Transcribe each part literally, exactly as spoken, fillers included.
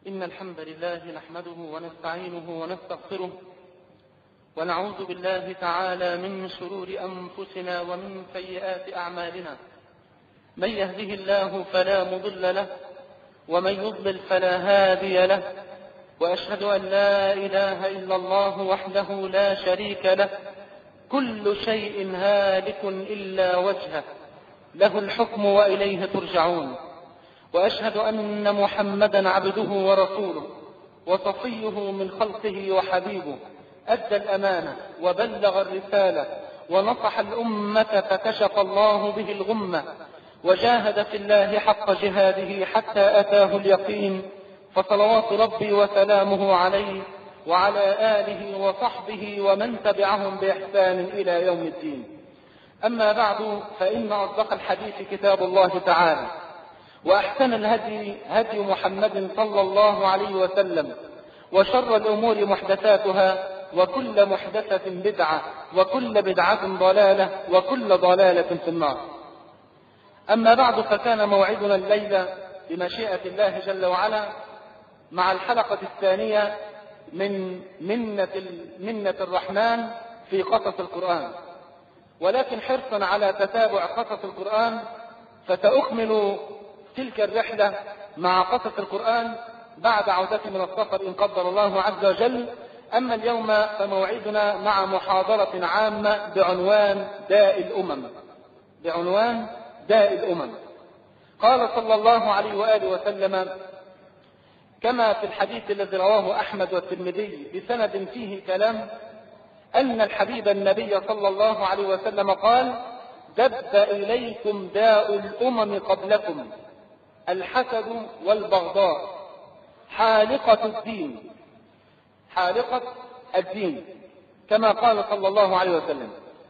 إن الحمد لله نحمده ونستعينه ونستغفره ونعوذ بالله تعالى من شرور أنفسنا ومن سيئات أعمالنا. من يهده الله فلا مضل له ومن يضلل فلا هادي له، وأشهد أن لا إله إلا الله وحده لا شريك له، كل شيء هالك إلا وجهه، له الحكم وإليه ترجعون. وأشهد أن محمدا عبده ورسوله وصفيه من خلقه وحبيبه، أدى الأمانة وبلغ الرسالة ونصح الأمة فكشف الله به الغمة، وجاهد في الله حق جهاده حتى أتاه اليقين، فصلوات ربي وسلامه عليه وعلى آله وصحبه ومن تبعهم بإحسان إلى يوم الدين. أما بعد، فإن أصدق الحديث كتاب الله تعالى، وأحسن الهدي هدي محمد صلى الله عليه وسلم، وشر الأمور محدثاتها، وكل محدثة بدعة، وكل بدعة ضلالة، وكل ضلالة في النار. أما بعد، فكان موعدنا الليلة بمشيئة الله جل وعلا مع الحلقة الثانية من منة, منة الرحمن في قصص القرآن، ولكن حرصا على تتابع قصص القرآن فسأكمل تلك الرحلة مع قصص القرآن بعد عودتي من السفر إن قدر الله عز وجل. أما اليوم فموعدنا مع محاضرة عامة بعنوان داء الأمم بعنوان داء الأمم. قال صلى الله عليه وآله وسلم كما في الحديث الذي رواه أحمد والترمذي بسند فيه كلام، أن الحبيب النبي صلى الله عليه وسلم قال: دب إليكم داء الأمم قبلكم، الحسد والبغضاء، حالقة الدين حالقة الدين كما قال صلى الله عليه وسلم.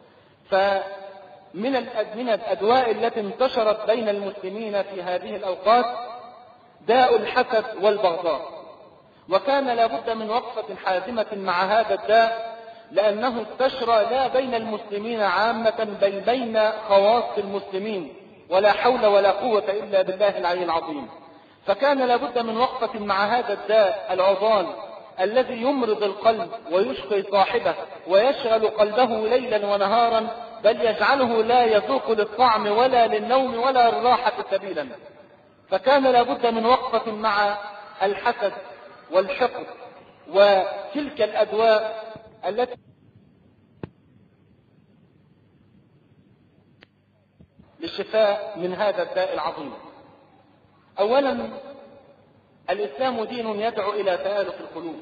فمن من الأدواء التي انتشرت بين المسلمين في هذه الأوقات داء الحسد والبغضاء، وكان لابد من وقفة حازمة مع هذا الداء، لأنه استشرى لا بين المسلمين عامة بل بين خواص المسلمين، ولا حول ولا قوة إلا بالله العلي العظيم. فكان لابد من وقفة مع هذا الداء العضال الذي يمرض القلب ويشقي صاحبه ويشغل قلبه ليلا ونهارا، بل يجعله لا يذوق للطعم ولا للنوم ولا للراحة سبيلا. فكان لابد من وقفة مع الحسد والحقد وتلك الأدواء التي للشفاء من هذا الداء العظيم. أولا، الإسلام دين يدعو إلى تآلف القلوب،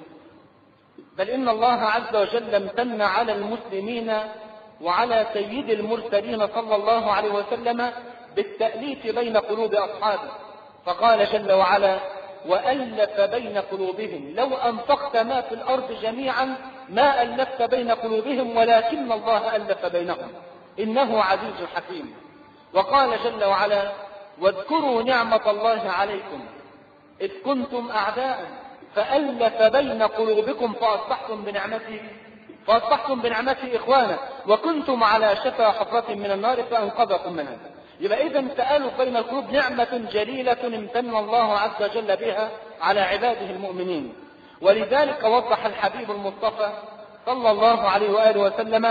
بل إن الله عز وجل امتن على المسلمين وعلى سيد المرسلين صلى الله عليه وسلم بالتأليف بين قلوب أصحابه، فقال جل وعلا: وألف بين قلوبهم لو أنفقت ما في الأرض جميعا ما ألفت بين قلوبهم ولكن الله ألف بينهم إنه عزيز حكيم. وقال جل وعلا: واذكروا نعمة الله عليكم إذ كنتم أعداء فألف بين قلوبكم فأصبحتم بنعمته فأصبحتم بنعمته إخوانا وكنتم على شفا حفرة من النار فأنقذكم منها. يبقى إذن تآلف بين القلوب نعمة جليلة امتن الله عز وجل بها على عباده المؤمنين. ولذلك وضح الحبيب المصطفى صلى الله عليه وآله وسلم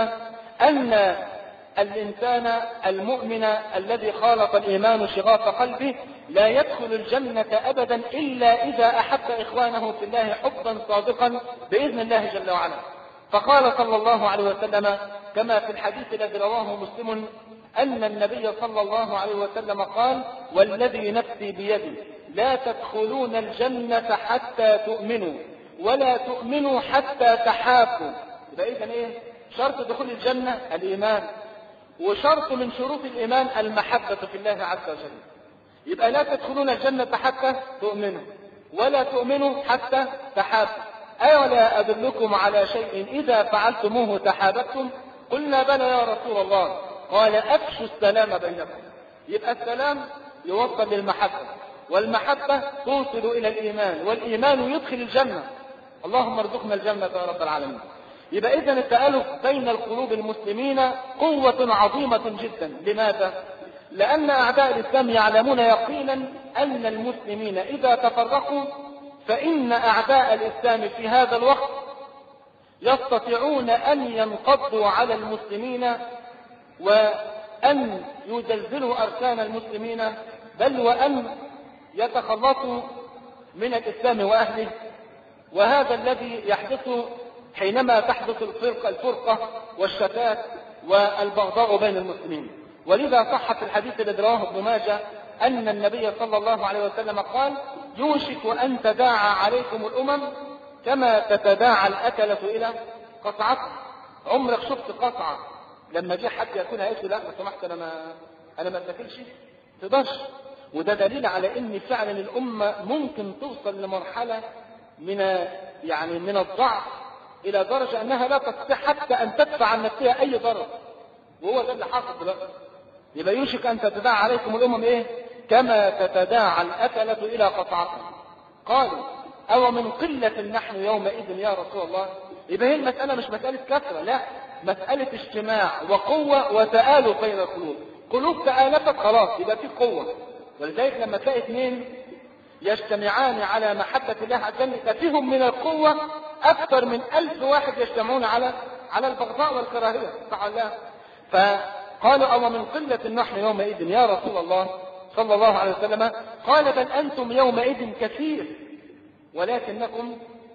أن الإنسان المؤمن الذي خالط الإيمان شغاف قلبه لا يدخل الجنة أبدا إلا إذا أحب إخوانه في الله حبا صادقا بإذن الله جل وعلا. فقال صلى الله عليه وسلم كما في الحديث الذي رواه مسلم أن النبي صلى الله عليه وسلم قال: والذي نفسي بيدي لا تدخلون الجنة حتى تؤمنوا ولا تؤمنوا حتى تحابوا. يبقى إذن إيه شرط دخول الجنة؟ الإيمان، وشرط من شروط الإيمان المحبة في الله عز وجل. يبقى لا تدخلون الجنة حتى تؤمنوا ولا تؤمنوا حتى تحابوا. أولا أدلكم على شيء إذا فعلتموه تحاببتم؟ قلنا بلى يا رسول الله. قال: أفشوا السلام بينكم. يبقى السلام يوصل للمحبة، والمحبة توصل إلى الإيمان، والإيمان يدخل الجنة. اللهم ارزقنا الجنة يا رب العالمين. يبقى إذن التآلف بين القلوب المسلمين قوة عظيمة جدا. لماذا؟ لأن أعداء الإسلام يعلمون يقينا أن المسلمين إذا تفرقوا فإن أعداء الإسلام في هذا الوقت يستطيعون أن ينقضوا على المسلمين وأن يزلزلوا أركان المسلمين، بل وأن يتخلصوا من الإسلام وأهله. وهذا الذي يحدث حينما تحدث الفرقة, الفرقة والشتات والبغضاء بين المسلمين. ولذا صح في الحديث الذي رواه ابن ماجه أن النبي صلى الله عليه وسلم قال: يوشك أن تداعى عليكم الأمم كما تتداعى الأكلة إلى قطعتها. عمرك شفت قطعة لما جه حد ياكلها قلت لا لو سمحت انا ما انا ما اتاكلش؟ تقدرش. وده دليل على ان فعلا الامه ممكن توصل لمرحله من يعني من الضعف الى درجه انها لا تستطيع حتى ان تدفع عن نفسها اي ضرر، وهو ده اللي حاصل دلوقتي. يبقى يوشك ان تتداعى عليكم الامم ايه؟ كما تتداعى الاكله الى قطعتها. قالوا: او من قله نحن يومئذ يا رسول الله؟ يبقى هي المساله مش مساله كثره، لا، مساله اجتماع وقوه وتآلف بين القلوب. قلوب تآلفت خلاص يبقى في قوه. ولذلك لما تلاقي اثنين يجتمعان على محبه الله عز وجل فيهم من القوه اكثر من ألف واحد يجتمعون على على البغضاء والكراهيه. صح الله؟ فقالوا: او من قله نحن يومئذ يا رسول الله صلى الله عليه وسلم؟ قال: بل انتم يومئذ كثير ولكنكم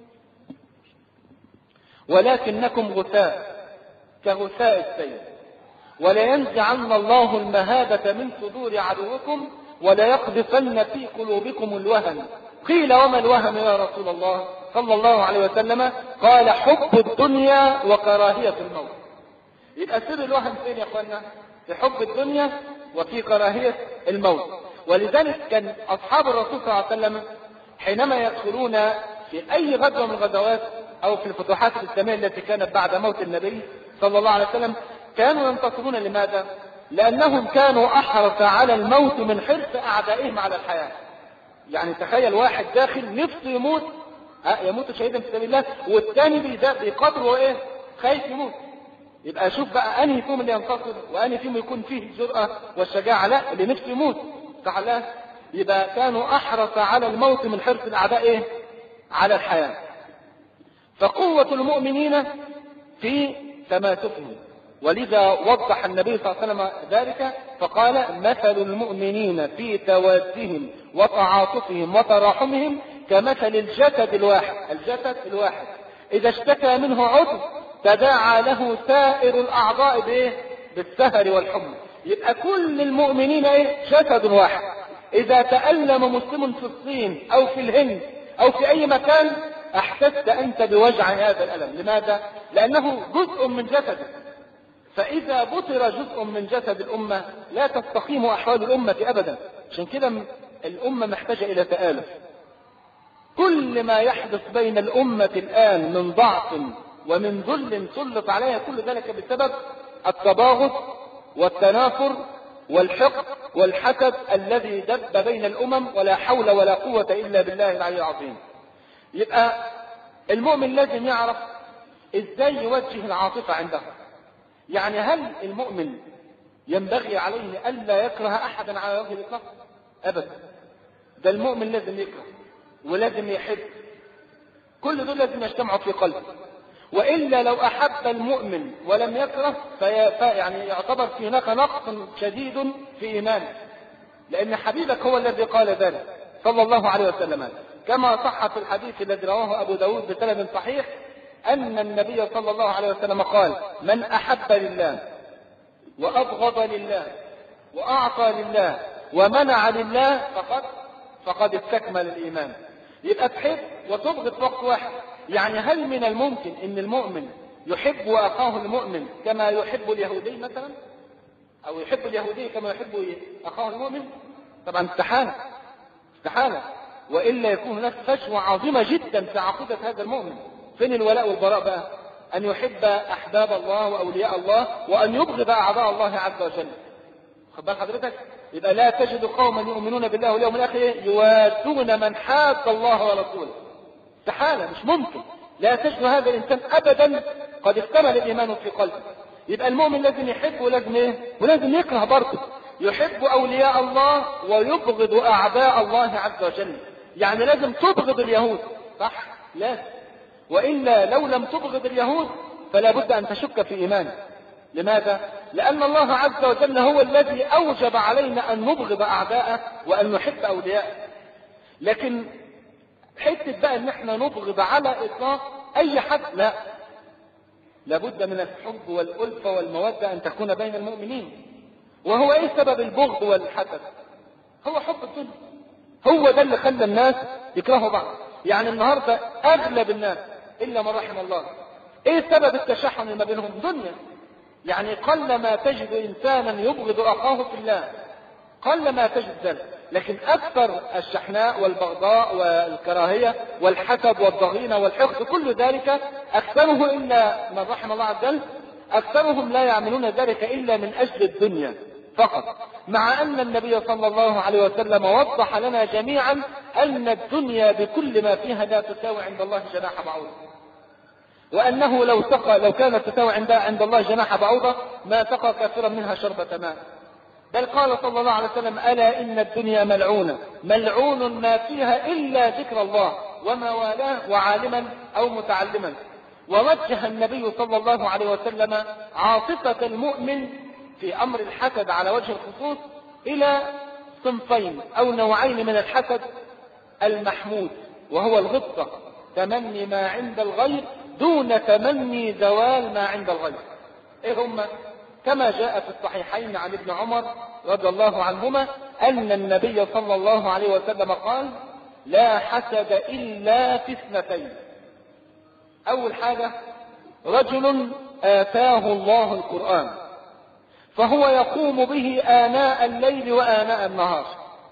ولكنكم غثاء كغثاء السيل، ولينزعن الله المهابة من صدور عدوكم وليقذفن في قلوبكم الوهن. قيل: وما الوهن يا رسول الله صلى الله عليه وسلم؟ قال: حب الدنيا وكراهية الموت. يبقى سر الوهن فين يا اخوانا؟ في حب الدنيا وفي كراهية الموت. ولذلك كان اصحاب الرسول صلى الله عليه وسلم حينما يدخلون في اي غزوة من الغزوات او في الفتوحات الاسلامية التي كانت بعد موت النبي صلى الله عليه وسلم كانوا ينتصرون. لماذا؟ لانهم كانوا احرص على الموت من حرص اعدائهم على الحياة. يعني تخيل واحد داخل نفسه يموت، يموت شهيدا في سبيل الله، والثاني بيقدره ايه؟ خايف يموت. يبقى شوف بقى انهي فيهم اللي ينتصر وانهي فيهم يكون فيه الجرأة والشجاعة؟ لا، اللي نفسه يموت. صح الله؟ يبقى كانوا احرص على الموت من حرص الاعداء ايه؟ على الحياة. فقوة المؤمنين في تماسكهم. ولذا وضح النبي صلى الله عليه وسلم ذلك فقال: مثل المؤمنين في توادهم وتعاطفهم وتراحمهم كمثل الجسد الواحد. الجسد الواحد إذا اشتكى منه عضو تداعى له سائر الأعضاء بإيه؟ بالسهر والحمى. يبقى كل المؤمنين إيه؟ جسد واحد. إذا تألم مسلم في الصين أو في الهند أو في أي مكان احسست انت بوجع هذا الالم. لماذا؟ لانه جزء من جسدك. فاذا بطر جزء من جسد الامه لا تستقيم احوال الامه ابدا. عشان كده الامه محتاجه الى تآلف. كل ما يحدث بين الامه الان من ضعف ومن ذل سلط عليها كل ذلك بسبب التباغض والتنافر والحقد والحسد الذي دب بين الامم، ولا حول ولا قوه الا بالله العلي العظيم. يبقى المؤمن لازم يعرف ازاي يوجه العاطفة عنده. يعني هل المؤمن ينبغي عليه الا يكره احدا على وجه الاطلاق؟ ابدا. ده المؤمن لازم يكره ولازم يحب. كل دول لازم يجتمعوا في قلبه. والا لو احب المؤمن ولم يكره في يعني يعتبر في هناك نقص شديد في ايمانه، لان حبيبك هو الذي قال ذلك صلى الله عليه وسلم، كما صح في الحديث الذي رواه أبو داود بسند صحيح أن النبي صلى الله عليه وسلم قال: من أحب لله وأبغض لله وأعطى لله ومنع لله فقد فقد استكمل الإيمان. يبقى تحب وتبغض في وقت واحد. يعني هل من الممكن أن المؤمن يحب أخاه المؤمن كما يحب اليهودي مثلا، أو يحب اليهودي كما يحب أخاه المؤمن؟ طبعا استحالة استحالة. وإلا يكون هناك فجوة عظيمة جدا في عقيدة هذا المؤمن. فين الولاء والبراء بقى؟ أن يحب أحباب الله وأولياء الله وأن يبغض أعداء الله عز وجل. خد بال حضرتك؟ يبقى لا تجد قوما يؤمنون بالله واليوم الآخر يوادون من حاد الله ورسوله. استحالة، مش ممكن. لا تجد هذا الإنسان أبدا قد اكتمل الإيمان في قلبه. يبقى المؤمن لازم يحب ولازم إيه؟ ولازم يكره برضه. يحب أولياء الله ويبغض أعداء الله عز وجل. يعني لازم تبغض اليهود، صح؟ لا، وإلا لو لم تبغض اليهود فلا بد أن تشك في إيمانك. لماذا؟ لأن الله عز وجل هو الذي أوجب علينا أن نبغض أعداءه وأن نحب أولياءه. لكن حتة بقى أن احنا نبغض على إطلاق أي حد، لا، لابد من الحب والألفة والمودة أن تكون بين المؤمنين. وهو إيه سبب البغض والحسد؟ هو حب الدنيا، هو ده اللي خلى الناس يكرهوا بعض. يعني النهاردة أغلب الناس إلا من رحم الله، إيه سبب التشحن ما بينهم؟ دنيا. يعني قل ما تجد إنسانا يبغض أخاه في الله، قل ما تجد ذلك. لكن أكثر الشحناء والبغضاء والكراهية والحسد والضغينة والحقد كل ذلك أكثره إلا من رحم الله عز وجل، أكثرهم لا يعملون ذلك إلا من أجل الدنيا فقط. مع أن النبي صلى الله عليه وسلم وضح لنا جميعا أن الدنيا بكل ما فيها لا تساوي عند الله جناح بعوضة، وأنه لو سقى لو كانت تساوي عند عند الله جناح بعوضة ما سقى كافرا منها شربة ماء. بل قال صلى الله عليه وسلم: ألا إن الدنيا ملعونة ملعون ما فيها إلا ذكر الله وما والاه وعالما أو متعلما. ووجه النبي صلى الله عليه وسلم عاطفة المؤمن في أمر الحسد على وجه الخصوص إلى صنفين أو نوعين من الحسد: المحمود وهو الغبطة، تمني ما عند الغير دون تمني زوال ما عند الغير. إيه هم؟ كما جاء في الصحيحين عن ابن عمر رضي الله عنهما أن النبي صلى الله عليه وسلم قال: لا حسد إلا في اثنتين. أول حاجة: رجل آتاه الله القرآن فهو يقوم به آناء الليل وآناء النهار.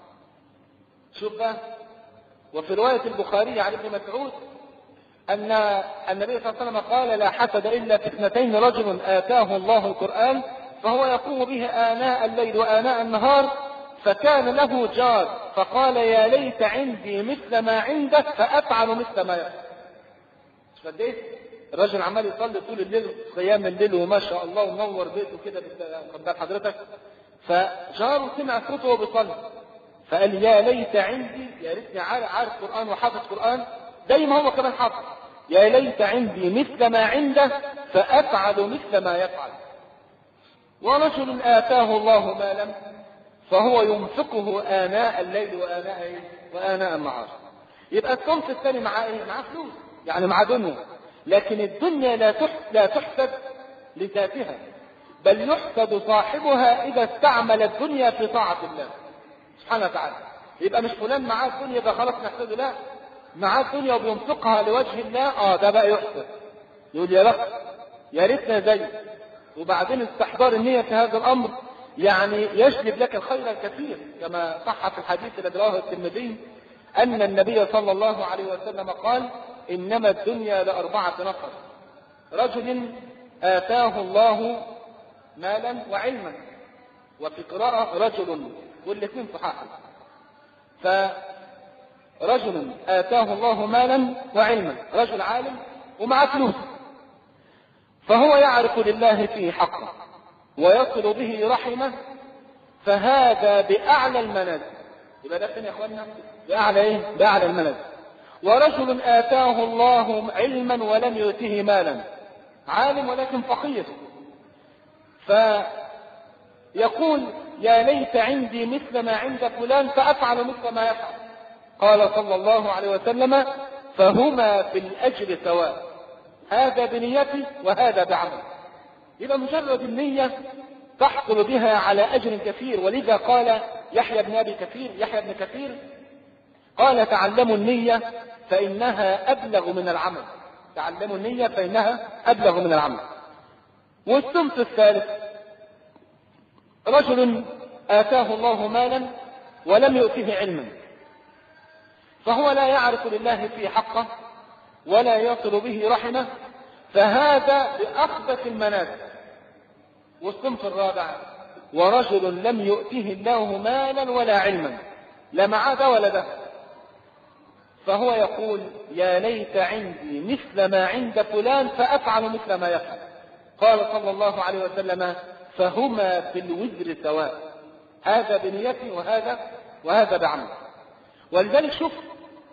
شوف بقى. وفي رواية البخاري عن ابن مسعود أن النبي صلى الله عليه وسلم قال: لا حسد إلا في اثنتين: رجل آتاه الله القرآن فهو يقوم به آناء الليل وآناء النهار فكان له جار فقال: يا ليت عندي مثل ما عندك فأفعل مثل ما يفعل. مش قد ايه؟ الرجل عمال يصلي طول الليل قيام الليل وما شاء الله ومنور بيته كده قدام حضرتك، فجاره سمع صوته وهو بيصلي فقال: يا ليت عندي، يا ريتني عارف قرآن وحافظ قرآن دايما هو كمان حافظ، يا ليت عندي مثل ما عنده فأفعل مثل ما يفعل. ورجل آتاه الله مالا فهو ينفقه آناء الليل وآناء وآناء النهار. يبقى الصنف الثاني معاه ايه؟ معاه فلوس، يعني معاه دنيا. لكن الدنيا لا لا تحسد لذاتها، بل يحسد صاحبها إذا استعمل الدنيا في طاعة الله سبحانه وتعالى. يبقى مش فلان معاه الدنيا ده خلاص نحسده، لا، معاه الدنيا وبينفقها لوجه الله، اه ده بقى يحسد، يقول يا بخت يا ريتنا زي. وبعدين استحضار النية في هذا الأمر يعني يجلب لك الخير الكثير، كما صح في الحديث الذي رواه الترمذي أن النبي صلى الله عليه وسلم قال: إنما الدنيا لأربعة نفر: رجل آتاه الله مالا وعلما، وفي قراءة رجل، والاثنين صحاح. فرجل آتاه الله مالا وعلما، رجل عالم ومعه فلوس، فهو يعرف لله فيه حقه ويصل به رحمه، فهذا بأعلى المنازل. يبقى ده فين يا اخوانا؟ بأعلى ايه؟ بأعلى المنازل. ورجل آتاه الله علما ولم يؤته مالا، عالم ولكن فقير، فيقول: يا ليت عندي مثل ما عند فلان فأفعل مثل ما يفعل. قال صلى الله عليه وسلم: فهما في الأجر سواء، هذا بنيته وهذا بعمل. يبقى مجرد النية تحصل بها على أجر كثير. ولذا قال يحيى بن أبي كثير يحيى بن كثير قال: تعلموا النية فإنها أبلغ من العمل. تعلموا النية فإنها أبلغ من العمل. والصنف الثالث: رجل آتاه الله مالا ولم يؤته علما، فهو لا يعرف لله فيه حقه ولا يصل به رحمه، فهذا بأخبث المنازل. والصنف الرابع: ورجل لم يؤته الله مالا ولا علما، لا معاه ده ولا ده، فهو يقول: يا ليت عندي مثل ما عند فلان فأفعل مثل ما يفعل. قال صلى الله عليه وسلم: فهما في الوزر سواء، هذا بنيته وهذا وهذا بعمل. ولذلك شوف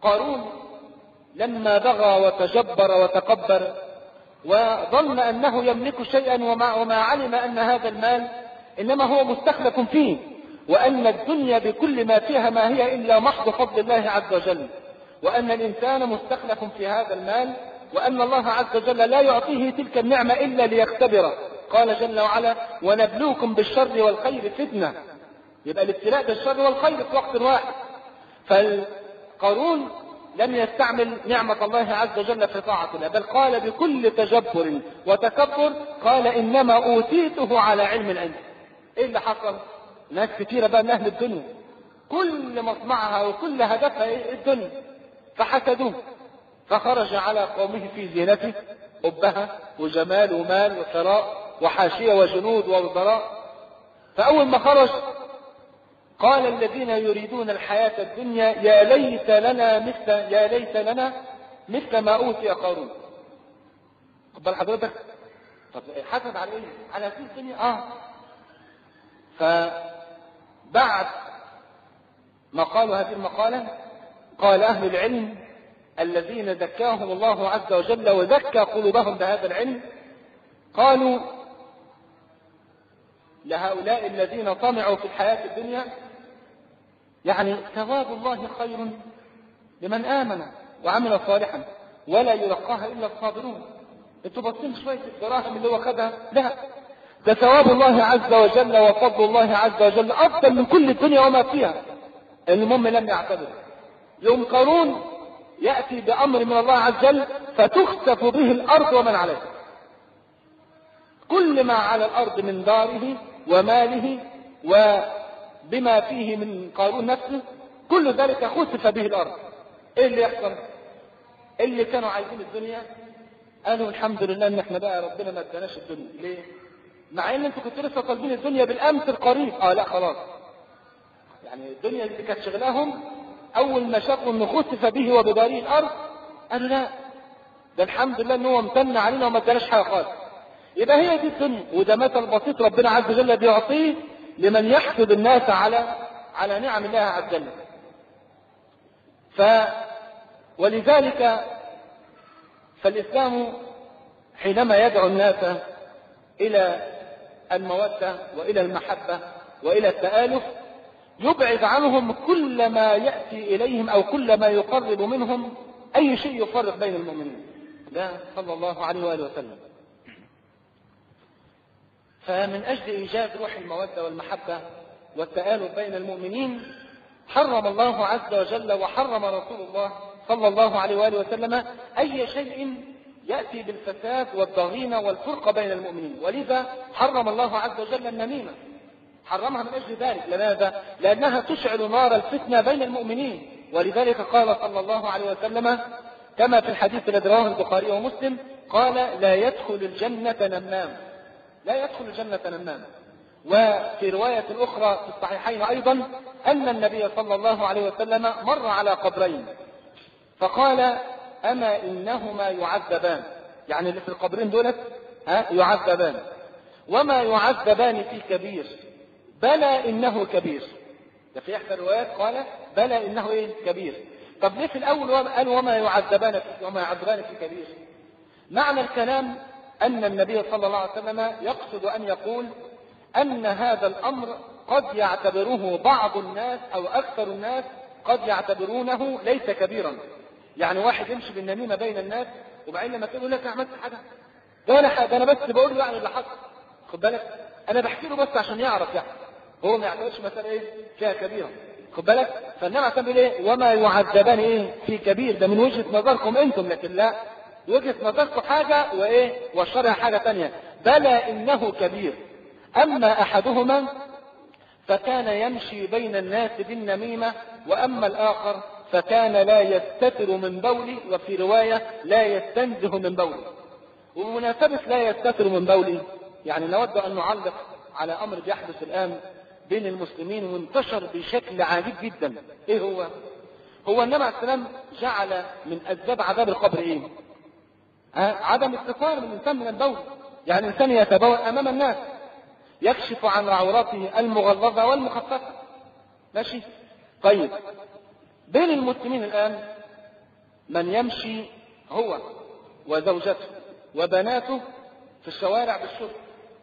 قارون لما بغى وتجبر وتكبر وظن أنه يملك شيئا وما, وما علم أن هذا المال إنما هو مستخلف فيه، وأن الدنيا بكل ما فيها ما هي إلا محض فضل الله عز وجل، وأن الإنسان مستخلف في هذا المال، وأن الله عز وجل لا يعطيه تلك النعمة إلا ليختبره. قال جل وعلا: ونبلوكم بالشر والخير فتنة. يبقى الابتلاء بالشر والخير في وقت واحد. فالقارون لم يستعمل نعمة الله عز وجل في طاعة الله، بل قال بكل تجبر وتكبر قال: إنما أوتيته على علم عندي. إيه اللي حصل؟ ناس كثيرة بقى من أهل الدنيا كل مصنعها وكل هدفها إيه؟ الدنيا، فحسدوه، فخرج على قومه في زينته، حبها وجمال ومال وثراء وحاشية وجنود ووزراء. فأول ما خرج قال الذين يريدون الحياة الدنيا: يا ليت لنا مثل يا ليت لنا مثل ما أوتي قارون. قبل حضرتك طب حسد على ايه؟ على هذه الدنيا. اه فبعد ما قالوا هذه المقالة قال أهل العلم الذين زكاهم الله عز وجل وزكى قلوبهم بهذا العلم، قالوا لهؤلاء الذين طمعوا في الحياة الدنيا: يعني ثواب الله خير لمن آمن وعمل صالحا ولا يلقاها إلا الصابرون. انتوا باصين شوية الدراهم اللي هو خدها؟ لا، ده ثواب الله عز وجل وفضل الله عز وجل أفضل من كل الدنيا وما فيها. المهم لم يعتبر. يوم قارون يأتي بأمر من الله عز وجل فتخسف به الأرض ومن عليها. كل ما على الأرض من داره وماله وبما فيه من قارون نفسه كل ذلك خسف به الأرض. ايه اللي يحصل؟ اللي كانوا عايزين الدنيا قالوا الحمد لله ان احنا بقى ربنا ما اداناش الدنيا. ليه؟ مع ان انتوا كنتوا لسه طالبين الدنيا بالامس القريب. اه لا خلاص، يعني الدنيا اللي كانت شغلاهم اول ما شافوا انه خسف به وبداره الارض قالوا لا، ده الحمد لله ان هو امتن علينا وما اداناش حاجه خالص. يبقى هي دي الدنيا، وده مثل بسيط ربنا عز وجل بيعطيه لمن يحسد الناس على على نعم الله عز وجل. ف ولذلك فالإسلام حينما يدعو الناس إلى المودة وإلى المحبة وإلى التآلف يبعد عنهم كل ما يأتي إليهم أو كل ما يقرب منهم أي شيء يفرق بين المؤمنين. لا، صلى الله عليه وآله وسلم. فمن أجل إيجاد روح المودة والمحبة والتآلف بين المؤمنين حرم الله عز وجل وحرم رسول الله صلى الله عليه وآله وسلم أي شيء يأتي بالفساد والضغينة والفرقة بين المؤمنين. ولذا حرم الله عز وجل النميمة، حرمها من أجل ذلك. لماذا؟ لأنها تشعل نار الفتنة بين المؤمنين. ولذلك قال صلى الله عليه وسلم كما في الحديث الذي رواه البخاري ومسلم قال: لا يدخل الجنة نمام، لا يدخل الجنة نمام. وفي رواية أخرى في الصحيحين أيضا أن النبي صلى الله عليه وسلم مر على قبرين فقال: أما إنهما يعذبان، يعني اللي في القبرين دولت ها يعذبان، وما يعذبان في كبير، بلى إنه كبير. ده في إحدى الروايات قال: بلى إنه إيه كبير. طب ليه في الأول قال وما يعذبان في وما يعذبان في كبير؟ معنى الكلام أن النبي صلى الله عليه وسلم يقصد أن يقول أن هذا الأمر قد يعتبره بعض الناس أو أكثر الناس قد يعتبرونه ليس كبيرا. يعني واحد يمشي بالنميمة بين الناس وبعدين لما تقول لك عملت حاجة، ده أنا حاجة أنا بس بقول له يعني اللي حصل، خد بالك أنا بحكي له بس عشان يعرف، يعني هو ما يعتبرش مسألة إيه فيها كبيرة، خد بالك. فالنبي عليه إيه وما يعذبان إيه في كبير، ده من وجهة نظركم أنتم، لكن لا، وجهة نظركم حاجة وإيه والشرع حاجة تانية. بلى إنه كبير. أما أحدهما فكان يمشي بين الناس بالنميمة، وأما الآخر فكان لا يستتر من بولي، وفي رواية لا يستنزه من بولي. ومناسبة لا يستتر من بولي يعني نود أن نعلق على أمر بيحدث الآن بين المسلمين وانتشر بشكل عجيب جدا. إيه هو؟ هو النبي عليه السلام جعل من أسباب عذاب القبر إيه؟ عدم استطار من الإنسان من البول، يعني الإنسان يتبول أمام الناس يكشف عن عورته المغلظة والمخففة، ماشي؟ طيب بين المسلمين الآن من يمشي هو وزوجته وبناته في الشوارع بالشرطة،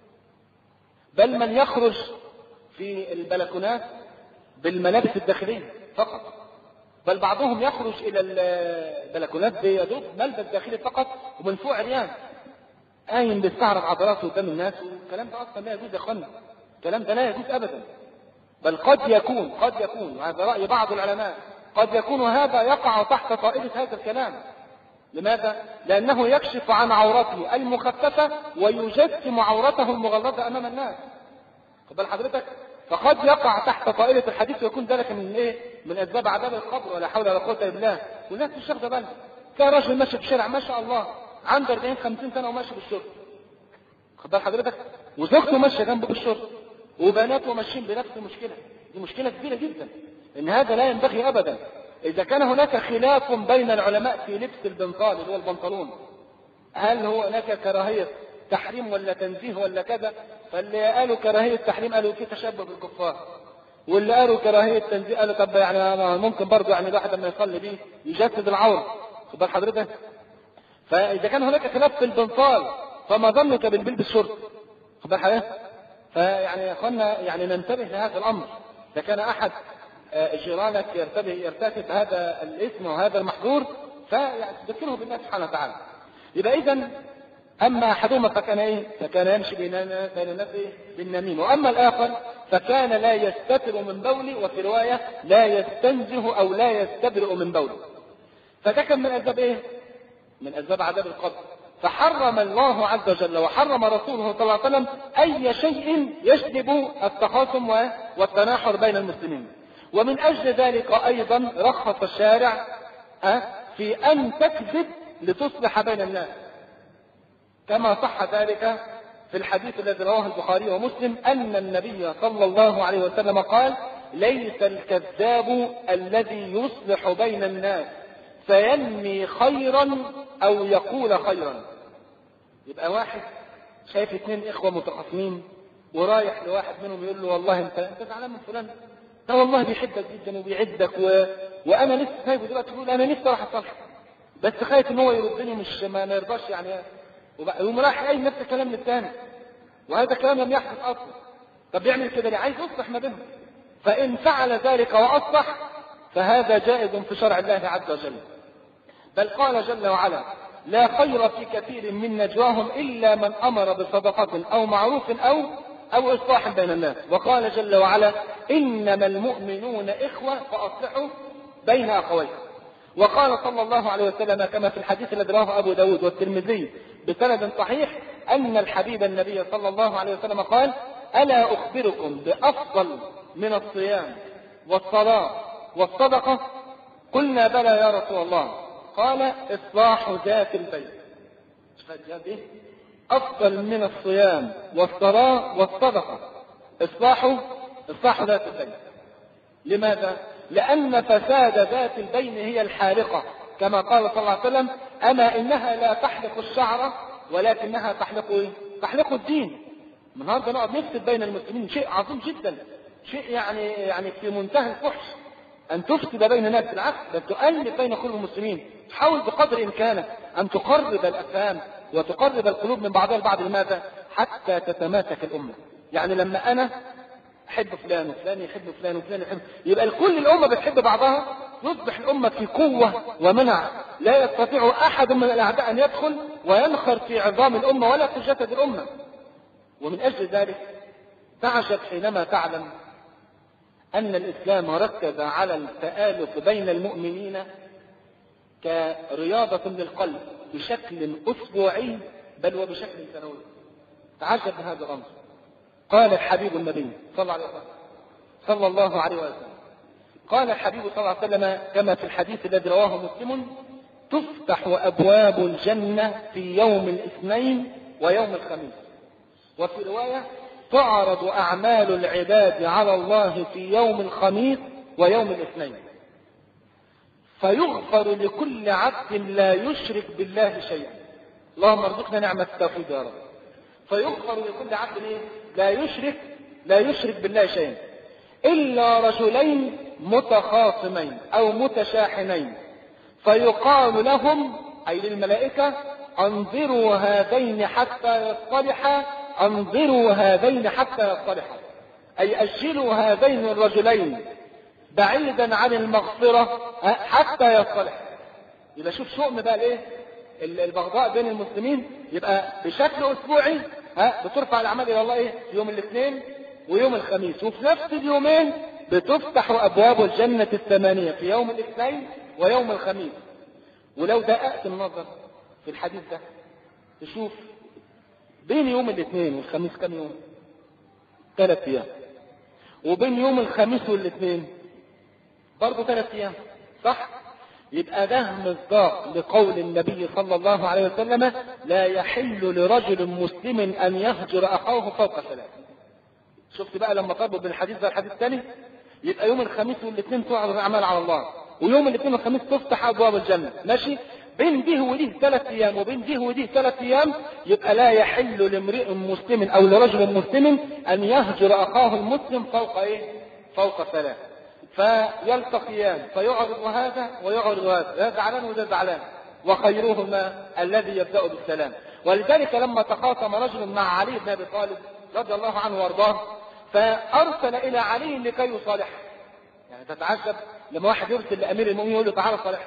بل من يخرج في البلكونات بالملابس الداخلية فقط، بل بعضهم يخرج إلى البلكونات بيدوب ملبس داخلي فقط ومن فوق عريان قايم بيستعرض عضلاته قدام الناس. والكلام ده أصلا لا يجوز يا أخوانا، الكلام ده لا يجوز أبدا. بل قد يكون قد يكون وهذا رأي بعض العلماء قد يكون هذا يقع تحت طائلة هذا الكلام. لماذا؟ لأنه يكشف عن عورته المخففة ويجسم عورته المغلظة أمام الناس. خد بال حضرتك؟ فقد يقع تحت طائلة الحديث ويكون ذلك من ايه؟ من اسباب عذاب القبر، ولا حول ولا قوة الا بالله. والناس مش واخده بالها. كان راجل ماشي في الشارع ما شاء الله عنده أربعين خمسين سنة وماشي بالشرطة. خد بال حضرتك؟ وزوجته ماشيه جنبه بالشرطة وبناته ماشيين بنفس المشكلة. دي مشكلة كبيرة جدا. ان هذا لا ينبغي ابدا. اذا كان هناك خلاف بين العلماء في لبس البنطال اللي هو البنطلون، هل هو هناك كراهية تحريم ولا تنزيه ولا كذا؟ فاللي قالوا كراهية تحريم قالوا في تشبه بالكفار، واللي قالوا كراهية تنزيه قالوا طب يعني ممكن برضه يعني الواحد لما يصلي بيه يجسد العورة. خد بال حضرتك؟ فإذا كان هناك خلاف في البنطال فما ظنك بالبلبس شرطة؟ خد بال حضرتك؟ فيعني يا اخوانا يعني ننتبه لهذا الأمر. إذا كان أحد جيرانك يرتبه يرتكب هذا الإثم وهذا المحظور فتذكره بالله سبحانه وتعالى. يبقى إذن أما أحدهما فكان إيه؟ فكان يمشي بين الناس بالنميم، وأما الآخر فكان لا يستتر من بوله، وفي رواية لا يستنزه أو لا يستبرئ من بوله. فده كان من أسباب إيه؟ من أسباب عذاب القبر. فحرم الله عز وجل وحرم رسوله صلى الله عليه وسلم أي شيء يجلب التخاصم والتناحر بين المسلمين. ومن أجل ذلك أيضا رخص الشارع في أن تكذب لتصلح بين الناس، كما صح ذلك في الحديث الذي رواه البخاري ومسلم أن النبي صلى الله عليه وسلم قال: ليس الكذاب الذي يصلح بين الناس فينمي خيرا أو يقول خيرا. يبقى واحد شايف اثنين إخوة متخاصمين ورايح لواحد منهم يقول له والله انت انت زعلان من فلان، ده والله بيحبك جدا وبيعدك و... وانا لسه سايبه دلوقتي تقول انا لسه راح اصالحه بس خايف ان هو يردني مش ما يرضاش يعني، ويقوم رايح اي نفس الكلام للثاني، وهذا كلام لم يحدث اصلا. طب يعمل كده ليه؟ عايز يصلح ما بينهم. فان فعل ذلك واصلح فهذا جائز في شرع الله عز وجل. بل قال جل وعلا: لا خير في كثير من نجواهم الا من امر بصدقه او معروف او او اصلاح بين الناس. وقال جل وعلا: انما المؤمنون اخوه فاصلحوا بين اخويكم. وقال صلى الله عليه وسلم كما في الحديث الذي رواه ابو داود والترمذي بسند صحيح ان الحبيب النبي صلى الله عليه وسلم قال: الا اخبركم بافضل من الصيام والصلاه والصدقه؟ قلنا بلى يا رسول الله. قال: اصلاح ذات البين. افضل من الصيام والصلاه والصدقه اصلاح اصلاح ذات البين. لماذا؟ لأن فساد ذات البين هي الحالقة، كما قال صلى الله عليه وسلم: أما إنها لا تحلق الشعر ولكنها تحلق إيه؟ تحلق الدين. النهارده نقعد نفسد بين المسلمين، شيء عظيم جدا، شيء يعني يعني في منتهى الفحش أن تفسد بين الناس. بالعكس بل تؤلف بين كل المسلمين، تحاول بقدر إمكانك أن تقرب الأفهام وتقرب القلوب من بعضها البعض. لماذا؟ حتى تتماسك الأمة. يعني لما أنا أحب فلان وفلان يحب فلان وفلان يحب، يبقى الكل الأمة بتحب بعضها، يصبح الأمة في قوة ومنع، لا يستطيع أحد من الأعداء أن يدخل وينخر في عظام الأمة ولا في جسد الأمة. ومن أجل ذلك تعجب حينما تعلم أن الإسلام ركز على التآلف بين المؤمنين كرياضة للقلب بشكل أسبوعي بل وبشكل سنوي. تعجب هذا الأمر. قال الحبيب النبي صلى الله عليه وسلم صلى الله عليه وسلم قال الحبيب صلى الله عليه وسلم كما في الحديث الذي رواه مسلم: تفتح أبواب الجنة في يوم الاثنين ويوم الخميس. وفي رواية: تعرض أعمال العباد على الله في يوم الخميس ويوم الاثنين فيغفر لكل عبد لا يشرك بالله شيئا. اللهم ارزقنا نعمة التوحيد يا رب. فيغفر لكل عبد لا يشرك لا يشرك بالله شيئا إلا رجلين متخاصمين أو متشاحنين فيقال لهم أي للملائكة انظروا هذين حتى يصطلحا، انظروا هذين حتى يصطلحا، أي أجلوا هذين الرجلين بعيدا عن المغفرة حتى يصطلح. يبقى شوف شؤم بقى الايه البغضاء بين المسلمين، يبقى بشكل اسبوعي ها بترفع الاعمال الى الله ايه يوم الاثنين ويوم الخميس، وفي نفس اليومين بتفتح ابواب الجنة الثمانية في يوم الاثنين ويوم الخميس. ولو دققت النظر في الحديث ده تشوف بين يوم الاثنين والخميس كم يوم؟ ثلاث ايام. وبين يوم الخميس والاثنين برضه ثلاث ايام، صح؟ يبقى ده مصداق لقول النبي صلى الله عليه وسلم لا يحل لرجل مسلم ان يهجر اخاه فوق ثلاث. شفت بقى لما طلبوا بالحديث ده الحديث الثاني، يبقى يوم الخميس والاثنين تعرض الاعمال على الله، ويوم الاثنين والخميس تفتح ابواب الجنه، ماشي؟ بين دي ودي ثلاث ايام وبين دي ودي ثلاث ايام، يبقى لا يحل لامرئ مسلم او لرجل مسلم ان يهجر اخاه المسلم فوق ايه؟ فوق ثلاث. فيلتقيان فيعرض هذا ويعرض هذا، ده زعلان وده زعلان، وخيرهما الذي يبدأ بالسلام. ولذلك لما تخاصم رجل مع علي بن ابي طالب رضي الله عنه وارضاه فارسل الى علي لكي يصالحه. يعني تتعجب لما واحد يرسل لامير المؤمنين يقول له تعالى صالحه،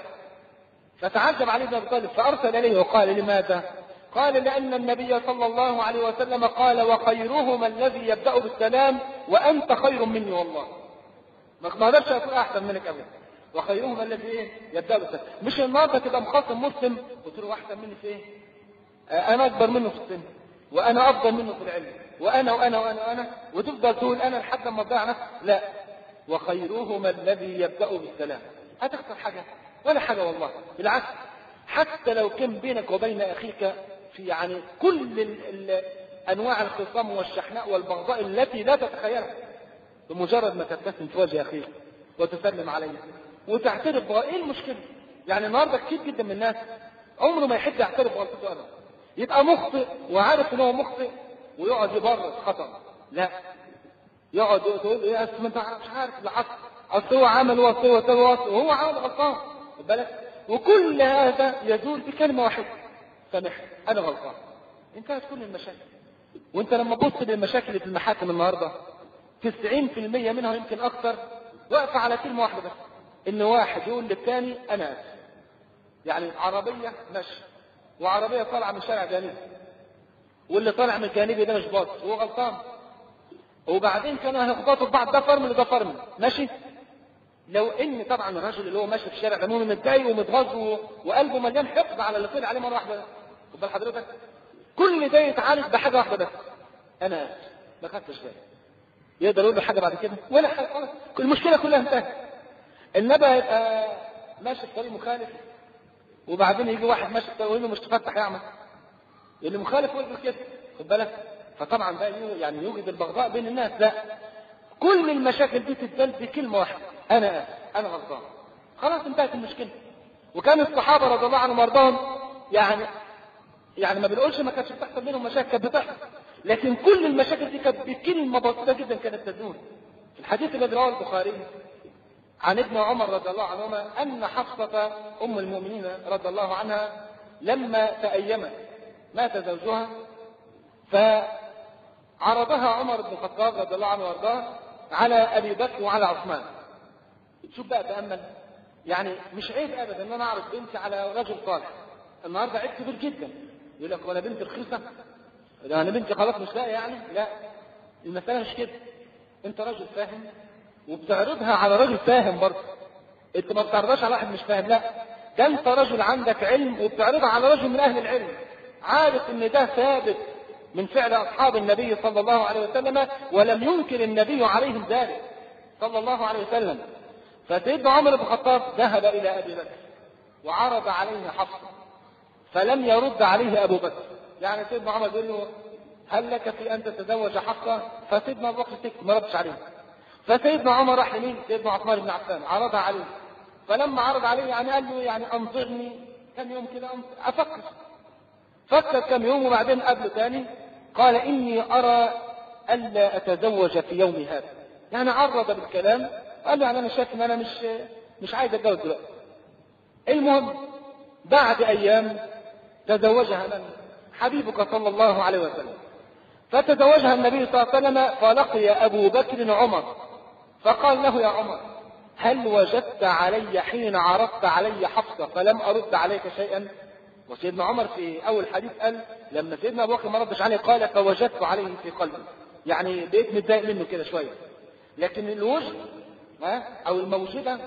فتعجب علي بن ابي طالب فارسل اليه وقال لماذا؟ قال لان النبي صلى الله عليه وسلم قال وخيرهما الذي يبدأ بالسلام وانت خير مني والله، ما اقدرش اكون احسن منك ابدا، وخيرهم الذي ايه يبدا بالسلام. مش النهارده تبقى مخاصم مسلم قلت له احسن مني في ايه؟ آه انا اكبر منه في السن وانا افضل منه في العلم وانا وانا وانا وانا وتفضل تقول انا لحد ما تضيع نفسك. لا، وخيرهما الذي يبدا بالسلام. هتخسر حاجه ولا حاجه والله، بالعكس. حتى لو كان بينك وبين اخيك في يعني كل ال ال انواع الخصام والشحناء والبغضاء التي لا تتخيلها، بمجرد ما تبتسم في وجه اخيك وتسلم عليه وتعترف بغلطته، ايه المشكله؟ يعني النهارده كتير جدا من الناس عمره ما يحب يعترف بغلطته ابدا، يبقى مخطئ وعارف ان هو مخطئ ويقعد يبرر خطأ. لا، يقعد يقول ايه اصل ما انت مش عارف اللي حصل، اصل هو عمل وصل وصل وهو عمل غلطان، خد بالك؟ وكل هذا يزول بكلمه واحده، سامحني انا غلطان، انتهت كل المشاكل. وانت لما تبص للمشاكل اللي في المحاكم النهارده تسعين في المية منها يمكن اكثر واقفه على كلمه واحده بس، ان واحد يقول للثاني انا اسف. يعني عربيه ماشي وعربيه طالعه من شارع جانبي، واللي طالع من الجانبي ده مش باص هو غلطان، وبعدين كانوا هيخبطوا في بعض، ده فرمل وده فرمل، ماشي؟ لو ان طبعا الراجل اللي هو ماشي في الشارع عموما متضايق ومتغاظ وقلبه مليان حقد على اللي طلع عليه مره واحده، خد بال حضرتك؟ كل ده يتعالج بحاجه واحده بس، انا اسف ما خدتش بالي. يقدر يقول له حاجه بعد كده ولا حاجه خالص، المشكله كلها انتهت. النبي يبقى ماشي في طريق مخالف وبعدين يجي واحد ماشي في طريق يقول له مش تفتح يعمل اللي مخالف يقول كده، خد بالك؟ فطبعا ده يعني يوجد البغضاء بين الناس. لا، كل المشاكل دي تتزال بكلمه واحده، انا اسف انا غلطان، خلاص انتهت المشكله. وكان الصحابه رضي الله عنهم وارضاهم يعني يعني ما بنقولش ما كانتش بتحصل بينهم مشاكل، كانت بتحصل، لكن كل المشاكل دي كانت بكلمه بسيطه جدا كانت تزول. الحديث الذي رواه البخاري عن ابن عمر رضي الله عنهما ان حفصه ام المؤمنين رضي الله عنها لما تأيمت مات زوجها فعرضها عمر بن الخطاب رضي الله عنه وارضاه على ابي بكر وعلى عثمان. شوف بقى تأمل، يعني مش عيب ابدا ان انا اعرض بنتي على رجل صالح. النهارده عيب كبير جدا، يقول لك وانا بنتي رخيصه، ده انا بنتي خلاص مش لاقي يعني. لا، المساله مش كده. انت راجل فاهم وبتعرضها على راجل فاهم برضه، انت ما بتعرضهاش على واحد مش فاهم، لا ده انت راجل عندك علم وبتعرضها على رجل من اهل العلم عارف ان ده ثابت من فعل اصحاب النبي صلى الله عليه وسلم، ولم ينكر النبي عليهم ذلك صلى الله عليه وسلم. فسيدنا عمر بن الخطاب ذهب الى ابي بكر وعرض عليه حفصه فلم يرد عليه ابو بكر. يعني سيدنا عمر يقول له هل لك في ان تتزوج حفصه؟ فسيدنا ابو بكر سكت ما ردش عليه. فسيدنا عمر راح لمين؟ سيدنا عثمان بن عفان عرضها عليه. فلما عرض عليه يعني قال له يعني انظرني كم يوم كده افكر. فكر كم يوم وبعدين قابله تاني قال اني ارى الا اتزوج في يومي هذا. يعني عرض بالكلام قال له يعني انا شايف ان انا مش مش عايز اتجوز دلوقتي. المهم بعد أيام تزوجها من حبيبك صلى الله عليه وسلم، فتزوجها النبي صلى الله عليه وسلم، فلقي أبو بكر عمر فقال له: يا عمر، هل وجدت علي حين عرضت علي حفصة فلم أرد عليك شيئا؟ وسيدنا عمر في أول حديث قال لما سيدنا أبو بكر ما ردش عليه قال: فوجدت عليه في قلبي، يعني بقيت متضايق منه كده شوية. لكن الوجد أو الموجودة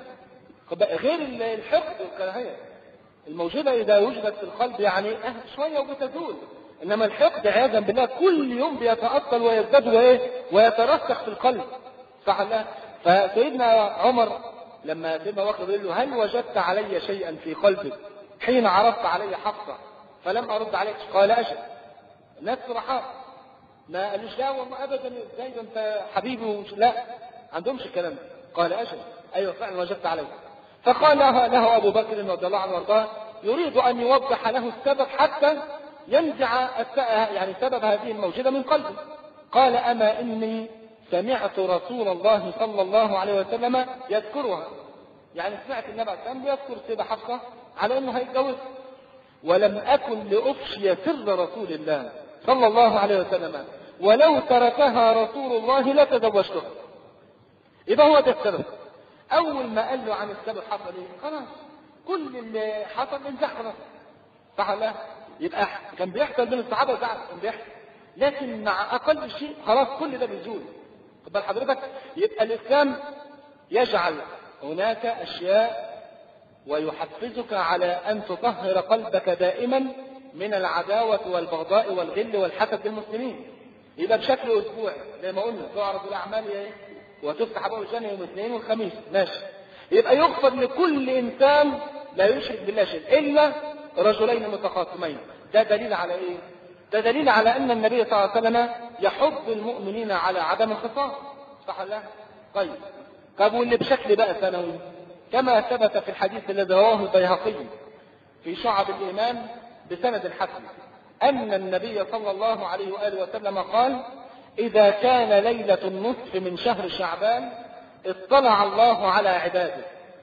غير الحقد والكراهية. الموجودة إذا وجدت في القلب يعني أه شوية وبتزول، إنما الحقد عياذا بالله كل يوم بيتأصل ويزداد وإيه ويترسخ في القلب. صح الله؟ فسيدنا عمر لما سيدنا أبو بكر يقول له: هل وجدت علي شيئا في قلبك حين عرضت علي حفصة فلم أرد عليك؟ قال: أجل. الناس صرحاء ما قالوش لا والله أبدا ازاي ده أنت حبيبي ومش لا عندهمش الكلام ده. قال: أجل، أيوة فعلا وجدت عليه. فقال له أبو بكر رضي الله عنه وارضاه يريد أن يوضح له السبب حتى ينزع يعني سبب هذه الموجودة من قلبه. قال: أما إني سمعت رسول الله صلى الله عليه وسلم يذكرها، يعني سمعت النبي صلى الله عليه وسلم يذكر سيدة حفصة على أنه هيتجوز، ولم أكن لأفشي سر رسول الله صلى الله عليه وسلم، ولو تركها رسول الله لتزوجتها. يبقى هو ده السبب. أول ما قال له عن السبب حصل إيه؟ خلاص كل اللي حصل انزح خلاص. صح ولا لا؟ يبقى كان بيحصل بين الصحابة وبعد كان بيحصل، لكن مع أقل شيء خلاص كل ده بيزول. خد بال حضرتك؟ يبقى الإسلام يجعل هناك أشياء ويحفزك على أن تطهر قلبك دائما من العداوة والبغضاء والغل والحسد للمسلمين. يبقى بشكل أسبوعي زي ما قلنا تعرض الأعمال إيه؟ وتفتح أبواب الجنة يوم الاثنين والخميس، ماشي. يبقى يغفر لكل إنسان لا يشرك بالله شيء إلا رجلين متخاصمين. ده دليل على إيه؟ ده دليل على أن النبي صلى الله عليه وسلم يحض المؤمنين على عدم الخصام. صح ولا لا؟ طيب طب واللي بشكل بقى ثانوي كما ثبت في الحديث الذي رواه البيهقي في شعب الإيمان بسند الحسن أن النبي صلى الله عليه وآله وسلم قال: إذا كان ليلة النصف من شهر شعبان اطلع الله على عباده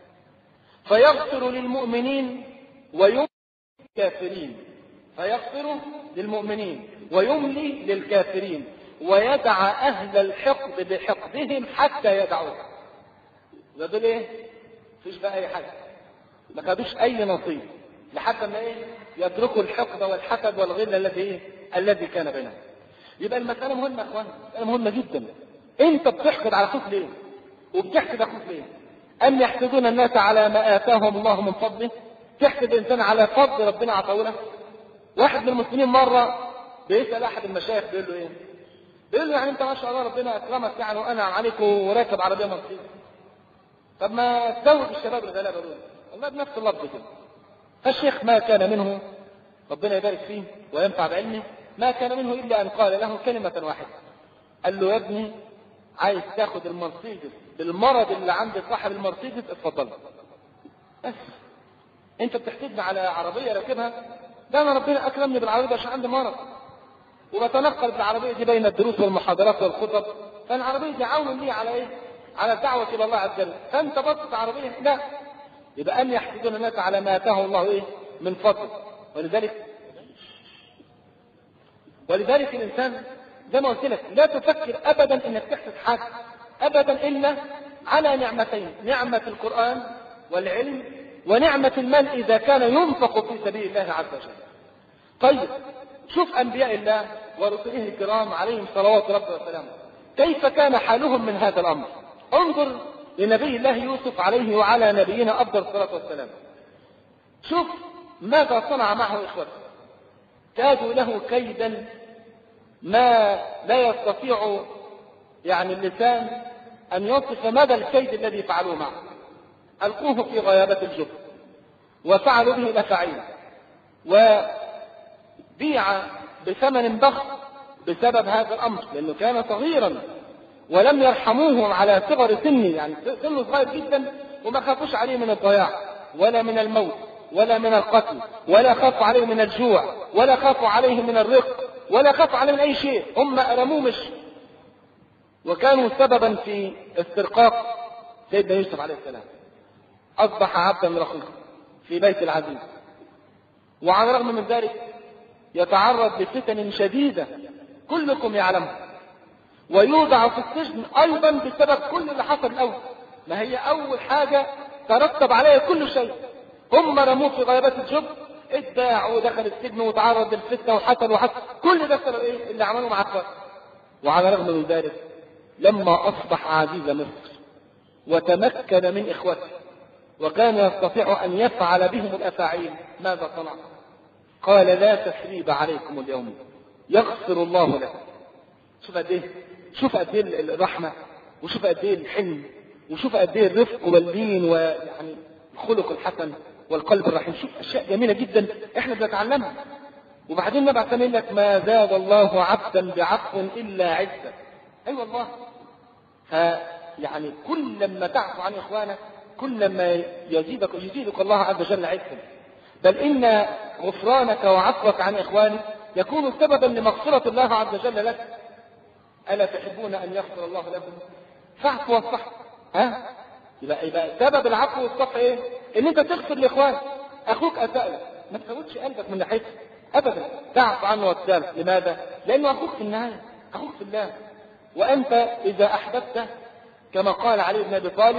فيغفر للمؤمنين ويملي للكافرين، فيغفر للمؤمنين ويملي للكافرين ويدع أهل الحقد بحقدهم حتى يدعوه. ده دول ايه؟ مفيش بقى أي حاجة، ما خدوش أي نصيب لحتى ما ايه؟ يتركوا الحقد والحسد والغل الذي ايه؟ الذي كان بينهم. يبقى المسألة مهمة يا اخوان، مسألة مهمة جدا. انت بتحقد على اخوك ليه؟ وبتحقد اخوك ليه؟ أم يحسدون الناس على ما آتاهم الله من فضله؟ تحسد الإنسان على فضل ربنا عطاه له؟ واحد من المسلمين مرة بيسأل أحد المشايخ بيقول له إيه؟ بيقول له يعني أنت ما شاء الله ربنا أكرمك يعني وأنعم عليك وراكب عربية مرسيدس، طب ما تزوج الشباب الغلابة دول؟ والله بنفس اللفظ كده. فالشيخ ما كان منه ربنا يبارك فيه وينفع بعلمه ما كان منه إلا أن قال له كلمة واحدة، قال له: يا ابني عايز تاخد المرسيدس بالمرض اللي عند صاحب المرسيدس اتفضل. بس انت بتحسدني على عربيه راكبها، ده انا ربنا اكرمني بالعربيه عشان عندي مرض وبتنقل بالعربيه دي بين الدروس والمحاضرات والخطب، فالعربيه دي عون لي على ايه؟ على الدعوه الى الله عز وجل. فانت بصت عربيه لا، يبقى ان يحسدون الناس على ما اتاه الله ايه؟ من فضل. ولذلك ولذلك الانسان زي ما قلت لك لا تفكر ابدا انك تحسد حد ابدا الا على نعمتين: نعمه القران والعلم، ونعمه المال اذا كان ينفق في سبيل الله عز وجل. طيب شوف انبياء الله ورسله الكرام عليهم صلوات ربنا وسلامه كيف كان حالهم من هذا الامر. انظر لنبي الله يوسف عليه وعلى نبينا افضل الصلاه والسلام. شوف ماذا صنع معه اخوته. كادوا له كيدا ما لا يستطيع يعني اللسان أن يصف مدى الكيد الذي فعلوه معه. ألقوه في غيابة الجب وفعلوا به الأفاعيل وبيع بثمن بخس بسبب هذا الأمر، لأنه كان صغيرا ولم يرحموه على صغر سنه، يعني سنه صغير جدا وما خافوش عليه من الضياع ولا من الموت ولا من القتل ولا خافوا عليه من الجوع ولا خافوا عليه من الرق ولا خافوا عليه من أي شيء. هم أرموه مش وكانوا سببا في استرقاق سيدنا يوسف عليه السلام. أصبح عبدا رقيقا في بيت العزيز، وعلى الرغم من ذلك يتعرض لفتن شديدة كلكم يعلمها، ويوضع في السجن أيضا بسبب كل اللي حصل الأول. ما هي أول حاجة ترتب عليها كل شيء، هم رموه في غيابات الجب، اتباع ودخل السجن وتعرض للفتنة وحصل وحصل، كل ده سبب ايه؟ اللي عملوه مع اخوانه. وعلى الرغم من ذلك لما أصبح عزيز مصر وتمكن من إخوته وكان يستطيع أن يفعل بهم الأفاعيل، ماذا صنع؟ قال لا تثريب عليكم اليوم يغفر الله لكم. شوف قد ايه، شوف قد ايه الرحمة، وشوف قد ايه الحلم، وشوف قد ايه الرفق واللين ويعني الخلق الحسن والقلب الرحيم. شوف أشياء جميلة جدا احنا بنتعلمها. وبعدين نبع ثاني لك ما زاد الله عبدا بعفو إلا عزة. أي أيوة والله. فيعني كل لما تعفو عن إخوانك كل لما يزيدك يزيدك الله عز وجل عزا، بل إن غفرانك وعفوك عن إخوانك يكون سببا لمغفرة الله عز وجل لك. ألا تحبون أن يغفر الله لكم فاعفوا واصفحوا. ها يبقى يبقى سبب العفو والصفح ايه؟ ان انت تغفر لاخوانك. اخوك اساء لك ما تفوتش قلبك من ناحيته ابدا، تعفو عنه وتسامح. لماذا؟ لانه اخوك في النهايه، اخوك في الله. وانت اذا احببته كما قال علي بن ابي طالب،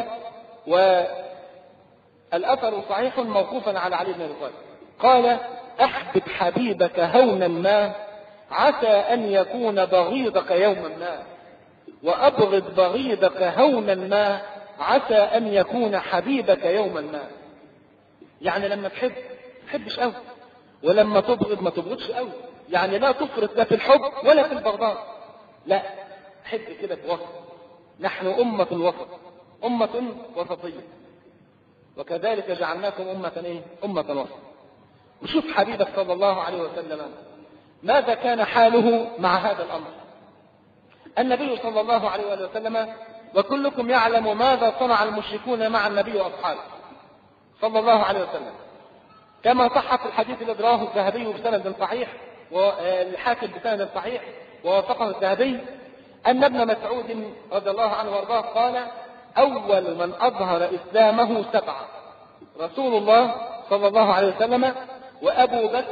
والاثر صحيح موقوفا على علي بن ابي طالب، قال احبب حبيبك هونا ما عسى ان يكون بغيضك يوما ما، وابغض بغيضك هونا ما عسى ان يكون حبيبك يوما ما. يعني لما تحب ما تحبش قوي، ولما تبغض ما تبغضش قوي. يعني لا تفرط لا في الحب ولا في البغضاء، لا حب كده بوسط. نحن أمة وسط، أمة وسطية، وكذلك جعلناكم أمة إيه؟ أمة وسط. وشوف حبيبك صلى الله عليه وسلم ماذا كان حاله مع هذا الأمر. النبي صلى الله عليه وسلم وكلكم يعلم ماذا صنع المشركون مع النبي وأصحابه صلى الله عليه وسلم، كما صح في الحديث الذي رواه الذهبي بسند صحيح والحاكم بسند صحيح ووافقه الذهبي، أن ابن مسعود رضي الله عنه وارضاه قال أول من أظهر إسلامه سبعة: رسول الله صلى الله عليه وسلم، وأبو بكر،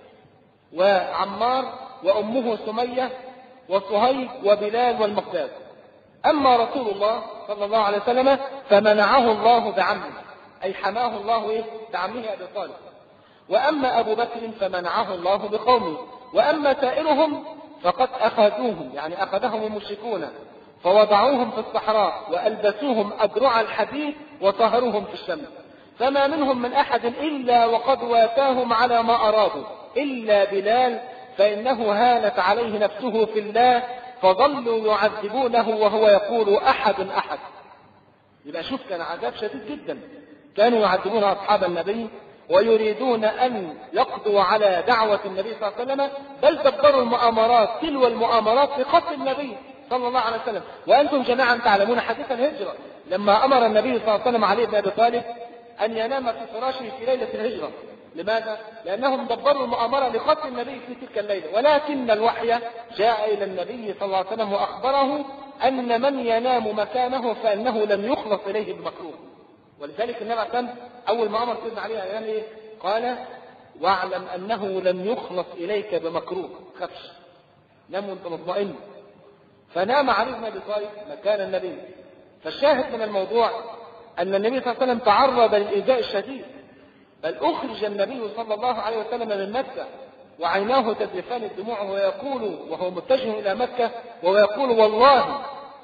وعمار، وأمه سمية، وصهيب، وبلال، والمقداد. أما رسول الله صلى الله عليه وسلم فمنعه الله بعمه، أي حماه الله إيه؟ بعمه أبي طالب. وأما أبو بكر فمنعه الله بقومه. وأما سائرهم فقد أخذوهم، يعني أخذهم المشركون فوضعوهم في الصحراء وألبسوهم أدرع الحديد وطهروهم في الشمس، فما منهم من أحد إلا وقد واتاهم على ما أرادوا إلا بلال، فإنه هانت عليه نفسه في الله فظلوا يعذبونه وهو يقول أحد أحد. يبقى شوف كان عذاب شديد جدا. كانوا يعذبون أصحاب النبي ويريدون أن يقضوا على دعوة النبي صلى الله عليه وسلم، بل دبروا المؤامرات تلو المؤامرات لقتل النبي صلى الله عليه وسلم. وأنتم جميعا تعلمون حديث الهجرة لما أمر النبي صلى الله عليه وسلم علي بن أبي طالب أن ينام في فراشه في ليلة الهجرة. لماذا؟ لأنهم دبروا المؤامرة لقتل النبي في تلك الليلة، ولكن الوحي جاء إلى النبي صلى الله عليه وسلم وأخبره أن من ينام مكانه فإنه لم يخلص إليه بمكروه. ولذلك النبي عليه الصلاة والسلام أول ما أمر سيدنا علي أيام إيه؟ قال واعلم أنه لم يخلص إليك بمكروه، خفش، نام وانت مطمئن. فنام علي بن أبي طالب مكان النبي. فالشاهد من الموضوع أن النبي صلى الله عليه وسلم تعرض للإيذاء الشديد، بل أخرج النبي صلى الله عليه وسلم من مكة وعيناه تذرفان الدموع ويقول وهو متجه إلى مكة وهو يقول والله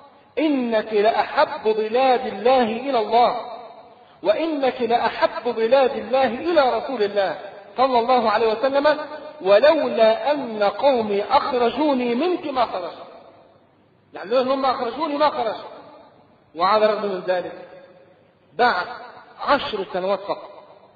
إنك لأحب بلاد الله إلى الله، وإنك لأحب بلاد الله إلى رسول الله صلى الله عليه وسلم، ولولا أن قومي أخرجوني منك ما خرجت. يعني لو هم أخرجوني ما خرجت. وعلى الرغم من ذلك بعد عشر سنوات فقط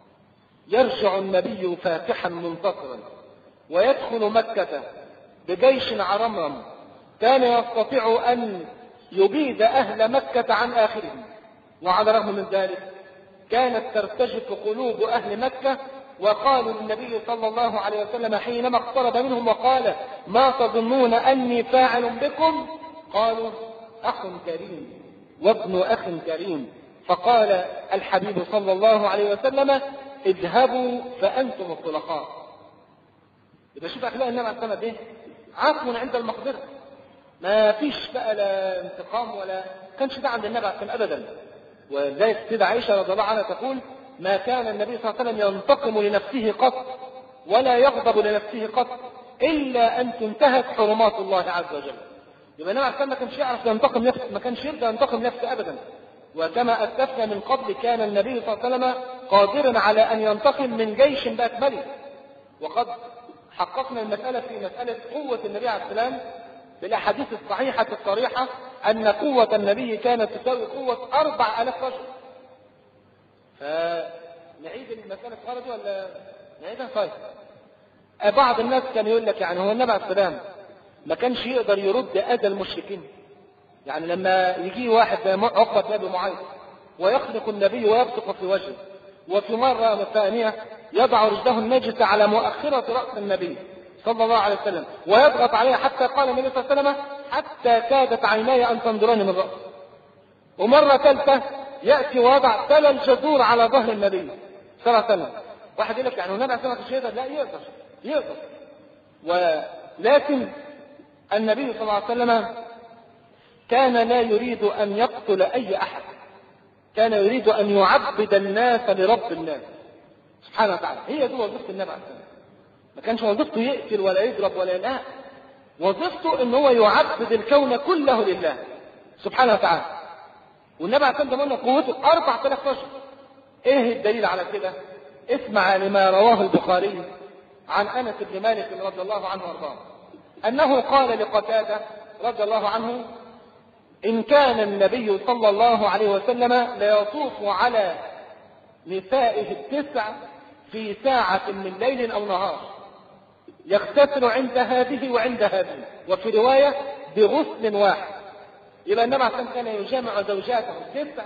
يرجع النبي فاتحا منتصرا ويدخل مكة بجيش عرمرم كان يستطيع أن يبيد أهل مكة عن آخرهم. وعلى الرغم من ذلك كانت ترتجف قلوب أهل مكة، وقالوا للنبي صلى الله عليه وسلم حينما اقترب منهم وقال ما تظنون أني فاعل بكم؟ قالوا أخ كريم وابن أخ كريم. فقال الحبيب صلى الله عليه وسلم اذهبوا فأنتم الطلقاء. يبقى شوف أخلاق النبي عليه الصلاة والسلام إيه؟ عفو عند المقدرة، ما فيش بقى لا انتقام ولا كانش ده عند النبي عليه الصلاة والسلام أبدا. وذلك السيدة عائشة رضي الله عنها تقول: ما كان النبي صلى الله عليه وسلم ينتقم لنفسه قط ولا يغضب لنفسه قط إلا أن تنتهك حرمات الله عز وجل. يبقى النبي عليه الصلاة والسلام ما كانش يعرف ينتقم نفسه، ما كانش يرضى ينتقم نفسه أبدا. وكما أسلفنا من قبل كان النبي صلى الله عليه وسلم قادرا على أن ينتقم من جيش بأكمله. وقد حققنا المسألة في مسألة قوة النبي عليه السلام بالأحاديث الصحيحة الصريحة أن قوة النبي كانت تساوي قوة أربع آلاف رجل. فنعيد المسألة خالد ولا نعيدها؟ طيب. بعض الناس كان يقول لك يعني هو النبي عليه السلام ما كانش يقدر يرد أذى المشركين؟ يعني لما يجي واحد زي عقبة بن أبي معيط ويخلق النبي ويبصق في وجهه، وفي مرة ثانية يضع رجله النجسة على مؤخرة رأس النبي صلى الله عليه وسلم ويضغط عليها حتى قال النبي صلى الله عليه وسلم: حتى كادت عيناي أن تنظراني من رأسه. ومرة ثالثة يأتي ويضع تل الجزور على ظهر النبي صلى الله عليه وسلم. واحد يقول لك يعني النبي عليه الصلاة والسلام لا يقدر يقدر ولكن النبي صلى الله عليه وسلم كان لا يريد أن يقتل أي أحد، كان يريد أن يعبد الناس لرب الناس سبحانه وتعالى. هي دي وظيفة النبي عليه الصلاة والسلام. ما كانش وظيفته يقتل ولا يضرب ولا لا، وظيفته ان هو يعبد الكون كله لله سبحانه وتعالى. والنبي عليه الصلاة والسلام قوته أربعة آلاف رجل. ايه الدليل على كده؟ اسمع لما رواه البخاري عن أنس بن مالك رضي الله عنه وارضاه أنه قال لقتادة رضي الله عنه: إن كان النبي صلى الله عليه وسلم ليطوف على نسائه التسع في ساعة من ليل أو نهار، يغتسل عند هذه وعند هذه، وفي رواية بغسل واحد. يبقى النبي عليه الصلاة والسلام كان يجامع زوجاته التسع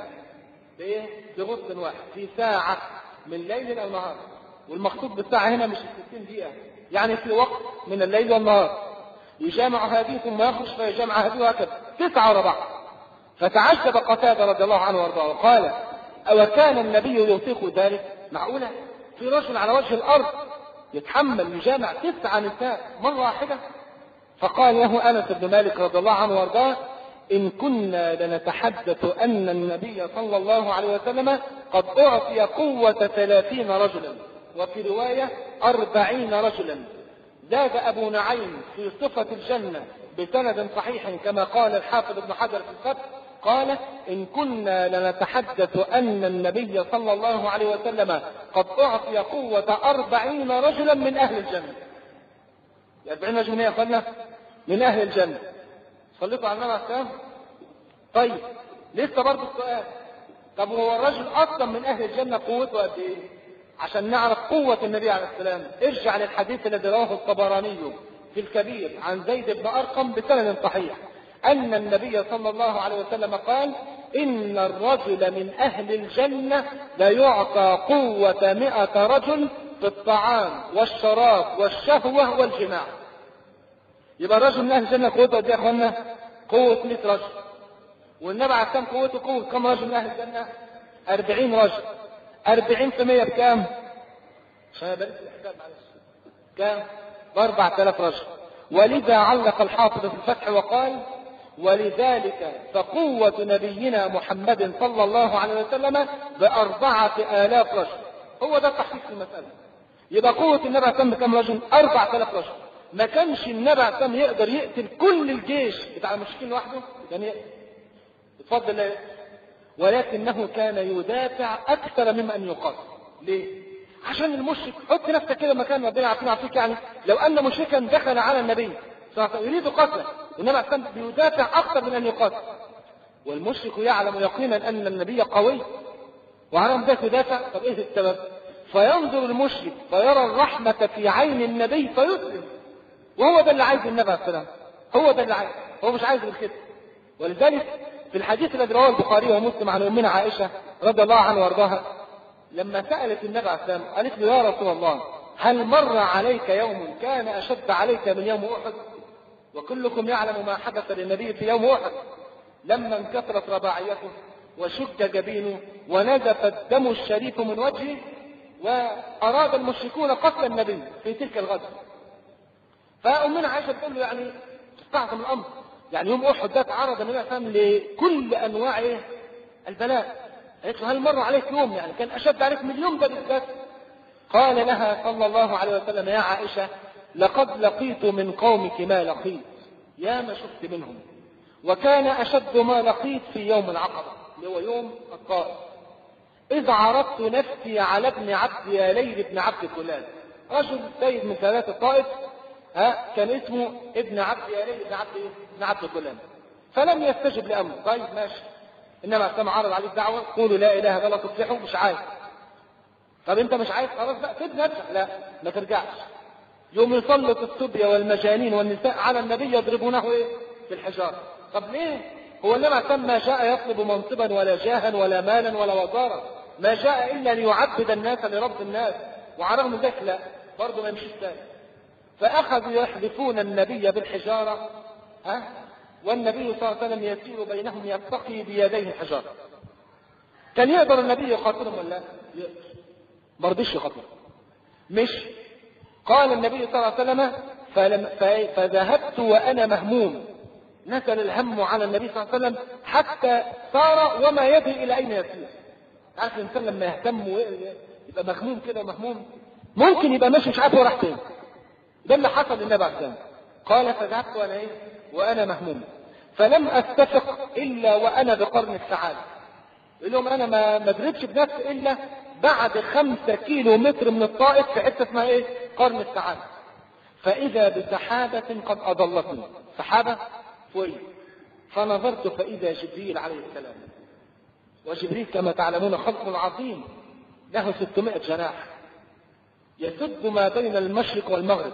بغسل واحد في ساعة من ليل أو نهار. والمقصود بالساعة هنا مش ستين دقيقة، يعني في وقت من الليل والنهار يجامع هذه ثم يخرج فيجامع هذه وهكذا تسعة ورا بعض. فتعجب قتادة رضي الله عنه وارضاه وقال: أو كان النبي يطيق ذلك؟ معقولة في رجل على وجه الأرض يتحمل يجامع تسع نساء مرة واحدة؟ فقال له أنس بن مالك رضي الله عنه وارضاه: إن كنا لنتحدث أن النبي صلى الله عليه وسلم قد أعطي قوة ثلاثين رجلا، وفي رواية أربعين رجلا. زاد أبو نعيم في صفة الجنة بسند صحيح كما قال الحافظ ابن حجر في الفتح، قال: إن كنا لنتحدث أن النبي صلى الله عليه وسلم قد أعطي قوة أربعين رجلا من أهل الجنة. أربعين رجل يا أخوانا من أهل الجنة. صليتوا على النبي عليه السلام؟ طيب لسه برضه السؤال: طب هو الرجل أصلا من أهل الجنة قوته قد إيه؟ عشان نعرف قوة النبي عليه السلام ارجع للحديث الذي رواه الطبراني في الكبير عن زيد بن أرقم بسند صحيح أن النبي صلى الله عليه وسلم قال: إن الرجل من أهل الجنة ليعطى قوة مئة رجل في الطعام والشراب والشهوة والجماع. يبقى الرجل من أهل الجنة قوته قد إيه يا أخوانا؟ قوة مئة رجل. والنبي عليه السلام قوته قوة كم رجل من أهل الجنة؟ أربعين رجل. أربعين في مئة بكام؟ عشان يبقى الحساب معلش. كام؟ بأربعة آلاف رجل. ولذا علق الحافظ في الفتح وقال: ولذلك فقوة نبينا محمد صلى الله عليه وسلم بأربعة آلاف رجل. هو ده التحقيق في المسألة. يبقى قوة النبي عليه السلام بكم رجل؟ أربعة آلاف رجل. ما كانش النبي عليه السلام يقدر يقتل كل الجيش بتاع المشركين لوحده، يعني اتفضل الله، ولكنه كان يدافع أكثر مما أن يقاتل. ليه؟ عشان المشرك، حط نفسك كده مكان ربنا يعافينا ويعافيك، يعني لو أن مشركا دخل على النبي يريد قتله والنبي عليه السلام بيدافع أكثر من أن يقاتل، والمشرك يعلم يقينا أن النبي قوي وعلى ذلك يدافع. طب إيه السبب؟ فينظر المشرك فيرى الرحمة في عين النبي فيسلم، وهو ده اللي عايز النبي عليه السلام، هو ده اللي عايز، هو مش عايز الخير. ولذلك في الحديث الذي رواه البخاري ومسلم عن أمنا عائشة رضي الله عنها وارضاها لما سألت النبي عليه السلام قالت له: يا رسول الله، هل مر عليك يوم كان أشد عليك من يوم أحد؟ وكلكم يعلم ما حدث للنبي في يوم أحد لما انكسرت رباعيته وشج جبينه ونزف الدم الشريف من وجهه. وأراد المشركون قتل النبي في تلك الغزوة. فأمنا عائشة تقول له يعني تستعظم الأمر، يعني يوم أحد ده تعرض النبي صلى الله عليه وسلم لكل أنواع البلاء. قالت له هل مر عليك يوم يعني كان أشد عليك من اليوم ده بالذات؟ قال لها صلى الله عليه وسلم يا عائشة لقد لقيت من قومك ما لقيت، يا ما شفت منهم، وكان أشد ما لقيت في يوم العقبة اللي هو يوم الطائف، إذ عرضت نفسي على ابن عبد يا ليل ابن عبد كلال، رجل سيد من سادات الطائف ها كان اسمه ابن عبد يا ليل ابن عبد ابن عبد كلال، فلم يستجب لأمره. طيب ماشي، إنما كما عرض عليه الدعوة قولوا لا إله إلا الله تفلحوا، مش عايز. طب أنت مش عايز خلاص بقى سيب نفسك، لا ما ترجعش. يوم يسلط الصبية والمجانين والنساء على النبي يضربونه إيه؟ بالحجارة. طب ليه؟ هو إنما كان ما جاء يطلب منصبا ولا جاها ولا مالا ولا وزارة، ما جاء إلا ليعبد الناس لرب الناس، وعلى رغم ذلك لا برضه ما يمشيش تاني. فأخذوا يحذفون النبي بالحجارة ها، والنبي صلى الله عليه وسلم يسير بينهم يتقي بيديه الحجارة. كان يقدر النبي يقاتلهم ولا لا؟ ما رضيش يقاتلهم. مش قال النبي صلى الله عليه وسلم فلم فذهبت وأنا مهموم، نزل الهم على النبي صلى الله عليه وسلم حتى صار وما يدري إلى أين يسير. عارف الإنسان لما يهتم ويبقى مهموم كده مهموم ممكن يبقى ماشي مش عارف هو راح فين. ده اللي حصل للنبي عليه السلام. قال فذهبت وأنا إيه؟ وأنا مهموم فلم أستفق إلا وأنا بقرن السعادة. يقول لهم أنا ما مدرتش بنفسي إلا بعد خمسة كيلو متر من الطائف في حتة اسمها إيه؟ قرن السعادة. فإذا بسحابة قد أضلتني، سحابة فوق، فنظرت فإذا جبريل عليه السلام، وجبريل كما تعلمون خلق عظيم له ستمائة جناح يسد ما بين المشرق والمغرب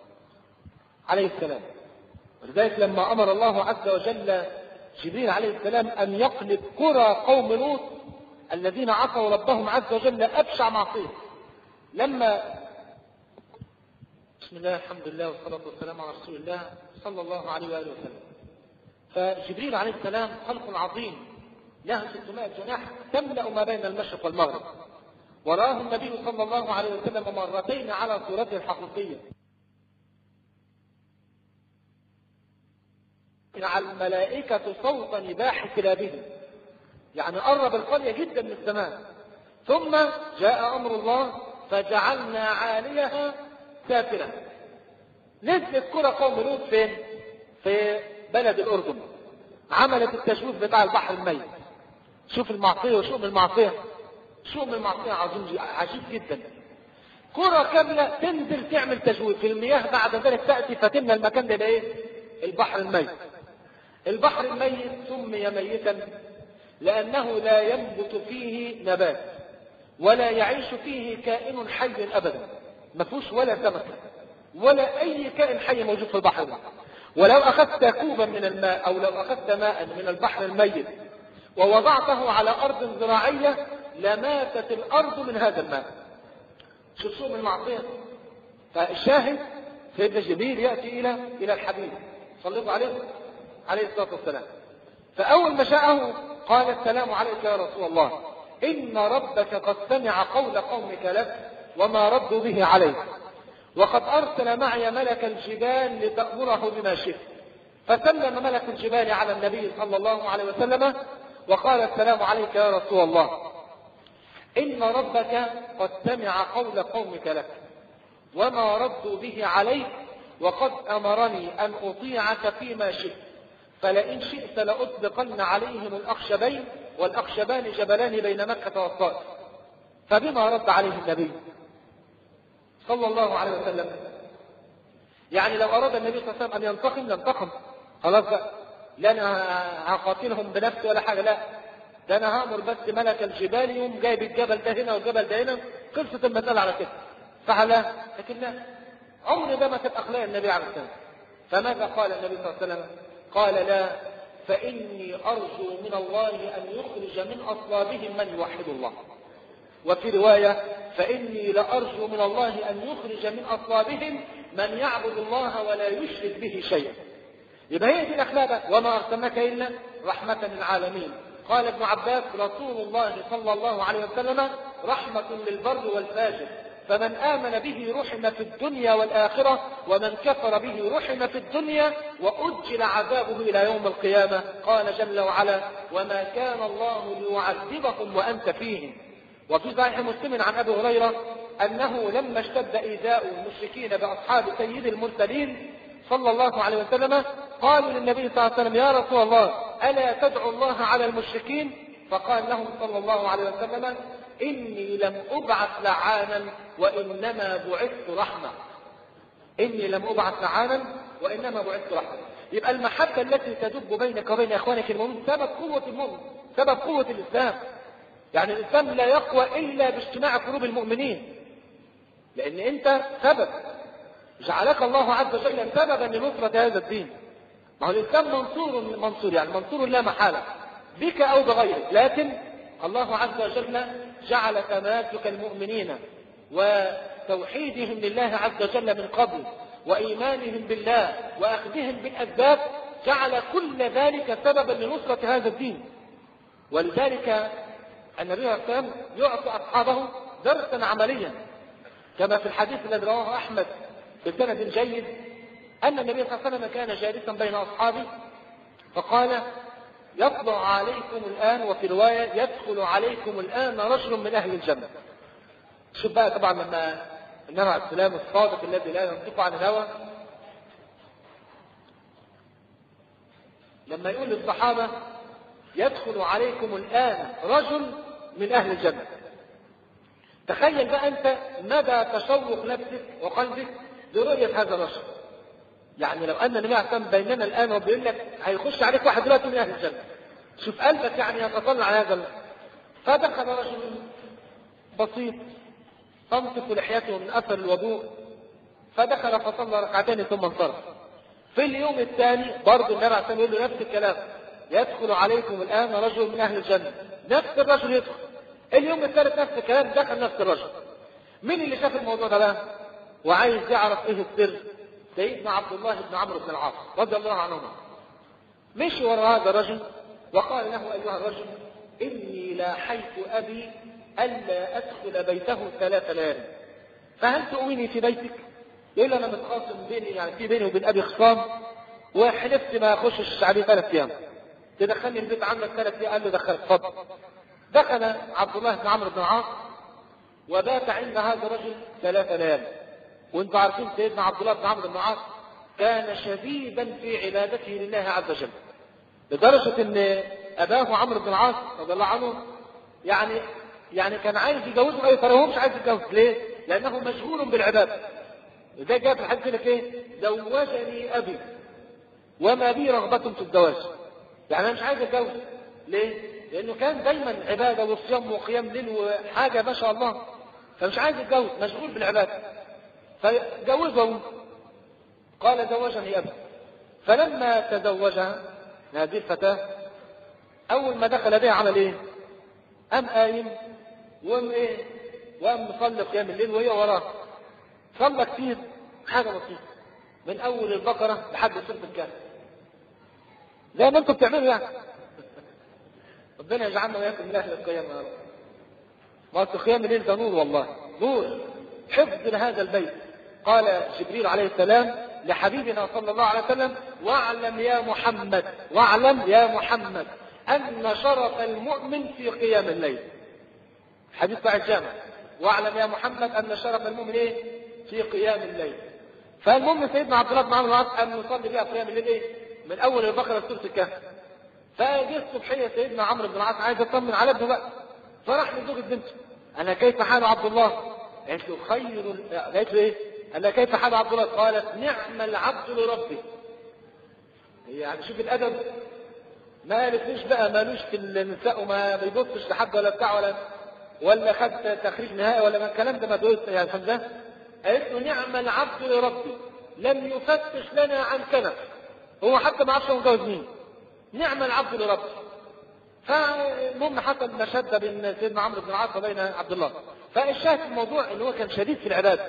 عليه السلام. ولذلك لما أمر الله عز وجل جبريل عليه السلام أن يقلب قرى قوم لوط الذين عصوا ربهم عز وجل أبشع معصية، لما بسم الله الحمد لله والصلاة والسلام على رسول الله صلى الله عليه وآله وسلم. فجبريل عليه السلام خلق عظيم له ستمائة جناح تملأ ما بين المشرق والمغرب، وراه النبي صلى الله عليه وسلم مرتين على صورته الحقيقية. على الملائكة صوت نباح كلابهم، يعني قرب القرية جدا من السماء. ثم جاء أمر الله فجعلنا عاليها سافلة. نزلت كرة قوم لوط فين؟ في بلد الأردن، عملت التجويف بتاع البحر الميت. شوف المعصية وشؤم المعصية، شؤم المعصية عظيم عجيب جدا. كرة كاملة تنزل تعمل تجويف في المياه، بعد ذلك تأتي فتمنى المكان ده ايه؟ البحر الميت. البحر الميت سمي ميتا لأنه لا ينبت فيه نبات ولا يعيش فيه كائن حي أبدا، ما فيهوش ولا سمكة ولا أي كائن حي موجود في البحر ده. ولو أخذت كوبا من الماء أو لو أخذت ماء من البحر الميت ووضعته على أرض زراعية لماتت الأرض من هذا الماء. شوف شو من المعصية. فالشاهد سيدنا جبريل يأتي إلى إلى الحبيب صلوا عليه عليه الصلاة والسلام. فأول ما جاءه قال السلام عليك يا رسول الله، إن ربك قد سمع قول قومك لك وما ردوا به عليك، وقد أرسل معي ملك الجبال لتأمره بما شئت. فسلم ملك الجبال على النبي صلى الله عليه وسلم وقال السلام عليك يا رسول الله، إن ربك قد سمع قول قومك لك وما ردوا به عليك، وقد أمرني أن أطيعك فيما شئت، فلئن شئت لأطلقن عليهم الأخشبين، والأخشبان جبلان بين مكة والطائف. فبما رد عليه النبي صلى الله عليه وسلم؟ يعني لو أراد النبي صلى الله عليه وسلم أن ينتقم لانتقم خلاص بقى، لا أنا هقاتلهم بنفسي ولا حاجة، لا ده أنا هأمر بس ملك الجبال يوم جايب الجبل ده هنا والجبل ده هنا، خلصت المسألة على كده. فعلا لكن لا، عمر ده ما كانت أخلاق النبي عليه السلام. فماذا قال النبي صلى الله عليه وسلم؟ قال لا، فإني أرجو من الله أن يخرج من أصلابهم من يوحد الله. وفي رواية فإني لأرجو من الله أن يخرج من أصلابهم من يعبد الله ولا يشرك به شيئا. يبقى هي دي الأخلاق، وما أرسلناك إلا رحمة للعالمين. قال ابن عباس رسول الله صلى الله عليه وسلم رحمة للبر والفاجر، فمن آمن به رحم في الدنيا والآخرة، ومن كفر به رحم في الدنيا وأجل عذابه إلى يوم القيامة. قال جل وعلا: وما كان الله ليعذبهم وأنت فيهم. وفي صحيح مسلم عن أبي هريرة أنه لما اشتد إيذاء المشركين بأصحاب سيد المرسلين صلى الله عليه وسلم قالوا للنبي صلى الله عليه وسلم: يا رسول الله ألا تدعو الله على المشركين؟ فقال لهم صلى الله عليه وسلم: إني لم أبعث لعانا وإنما بعثت رحمة. إني لم أبعث لعانا وإنما بعثت رحمة. يبقى المحبة التي تدب بينك وبين إخوانك المؤمنين سبب قوة المؤمن، سبب قوة الإسلام. يعني الإسلام لا يقوى إلا باجتماع قلوب المؤمنين، لأن أنت سبب، جعلك الله عز وجل سببا لنصرة هذا الدين. ما هو الإسلام منصور منصور يعني منصور لا محالة بك أو بغيرك، لكن الله عز وجل جعل تماسك المؤمنين وتوحيدهم لله عز وجل من قبل وإيمانهم بالله وأخذهم بالأسباب، جعل كل ذلك سببا لنصرة هذا الدين. ولذلك النبي صلى الله عليه وسلم يعطي أصحابه درسا عمليا، كما في الحديث الذي رواه أحمد بسند جيد أن النبي صلى الله عليه وسلم كان جالسا بين أصحابه فقال: يطلع عليكم الآن، وفي رواية: يدخل عليكم الآن رجل من أهل الجنة. شوف بقى طبعا لما النبي عليه السلام الصادق الذي لا ينطق عن الهوى لما يقول للصحابة: يدخل عليكم الآن رجل من أهل الجنة، تخيل بقى أنت مدى تشوق نفسك وقلبك لرؤية هذا الرجل. يعني لو أن النبي عليه السلام بيننا الآن وبيقول لك هيخش عليك واحد دلوقتي من أهل الجنة، شوف قلبك يعني يتطلع على هذا. فدخل رجل بسيط تنطق لحيته من أثر الوضوء، فدخل فصلى ركعتين ثم انصرف. في اليوم الثاني برضه النبي عليه السلام يقول له نفس الكلام: يدخل عليكم الآن رجل من أهل الجنة. نفس الرجل يدخل. اليوم الثالث نفس الكلام، دخل نفس الرجل. مين اللي شاف الموضوع ده بقى وعايز يعرف ايه السر؟ سيدنا عبد الله بن عمرو بن العاص رضي الله عنهما. مشي وراء هذا الرجل وقال له: أيها الرجل، إني لاحيت أبي ألا أدخل بيته ثلاث ليالي، فهل تؤويني في بيتك؟ يقول أنا متخاصم بيني، يعني في بيني وبين أبي خصام، وحلفت ما أخشش عليه ثلاث أيام، تدخلني البيت عندك ثلاث أيام. قال له: دخل. اتفضل. دخل عبد الله بن عمرو بن العاص وبات عند هذا الرجل ثلاث ليالي. وانتم عارفين سيدنا عبد الله بن عمرو بن العاص كان شديدا في عبادته لله عز وجل، لدرجة ان اباه عمرو بن العاص رضي الله عنه يعني يعني كان عايز يجوزه باي طريقه، هو مش عايز يتجوز. ليه؟ لانه مشغول بالعباده. وده جاء في الحديث لك ايه؟ زوجني ابي وما بي رغبة في الزواج. يعني انا مش عايز اتجوز. ليه؟ لانه كان دايما عباده وصيام وقيام ليل وحاجه ما شاء الله، فمش عايز يتجوز، مشغول بالعباده. فجوزه. قال: زوجني ابي. فلما تزوجها هذه الفتاه اول ما دخل بها عمل ايه؟ قام قايم وقام ايه؟ وقام مصلي قيام الليل وهي وراه. صلى كتير، حاجه بسيطه، من اول البقره لحد سوره الكهف، زي ما انتم بتعملوا يعني. ربنا يجعلنا وياكم من اهل القيام يا رب. ما هو قيام الليل ده نور، والله نور، حفظ لهذا البيت. قال جبريل عليه السلام لحبيبنا صلى الله عليه وسلم: واعلم يا محمد، واعلم يا محمد ان شرف المؤمن في قيام الليل. حديث صحيح الجامع: واعلم يا محمد ان شرف المؤمن ايه؟ في قيام الليل. فالمؤمن سيدنا عبد الله بن عمرو بن العاص ان يصلي بها قيام الليل ايه؟ من اول البقره لسوره الكهف. فجاء الصبحيه سيدنا عمرو بن العاص عايز يطمن على ابنه بقى، فراح لزوجة بنته: انا كيف حال عبد الله؟ قالت له: خير. قالت له ايه؟ انا كيف حال عبد الله؟ قالت: نعم العبد لربه. يعني شوف الادب، ما قالتليش بقى مالوش في النساء وما بيبصش لحد ولا بتاع ولا ولا خد تخريج نهائي ولا ما الكلام ده ما تقولش يعني فهمت. قالت له: نعم العبد لربه، لم يفتش لنا عن كنف، هو حتى ما عرفش هو متجوز مين. نعم العبد لربه. فالمهم حصل مشاده بين سيدنا عمرو بن العاص وبين عبد الله. فالشاهد في الموضوع ان هو كان شديد في العباده،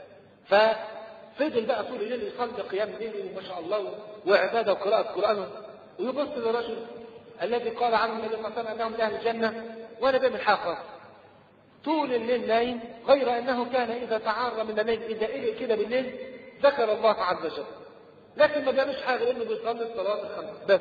ففضل بقى طول الليل يصلي قيام الليل وما شاء الله وعباده وقراءه قران، ويبص للرجل الذي قال عنه النبي صلى الله عليه وسلم انه من اهل الجنه وانا بيه من حاقه. طول الليل نايم، غير أنه كان إذا تعار من الليل إذا إلي كده بالليل ذكر الله عز وجل، لكن ما بيعملش حاجة إنه بيصلي الصلاة الخمس بس.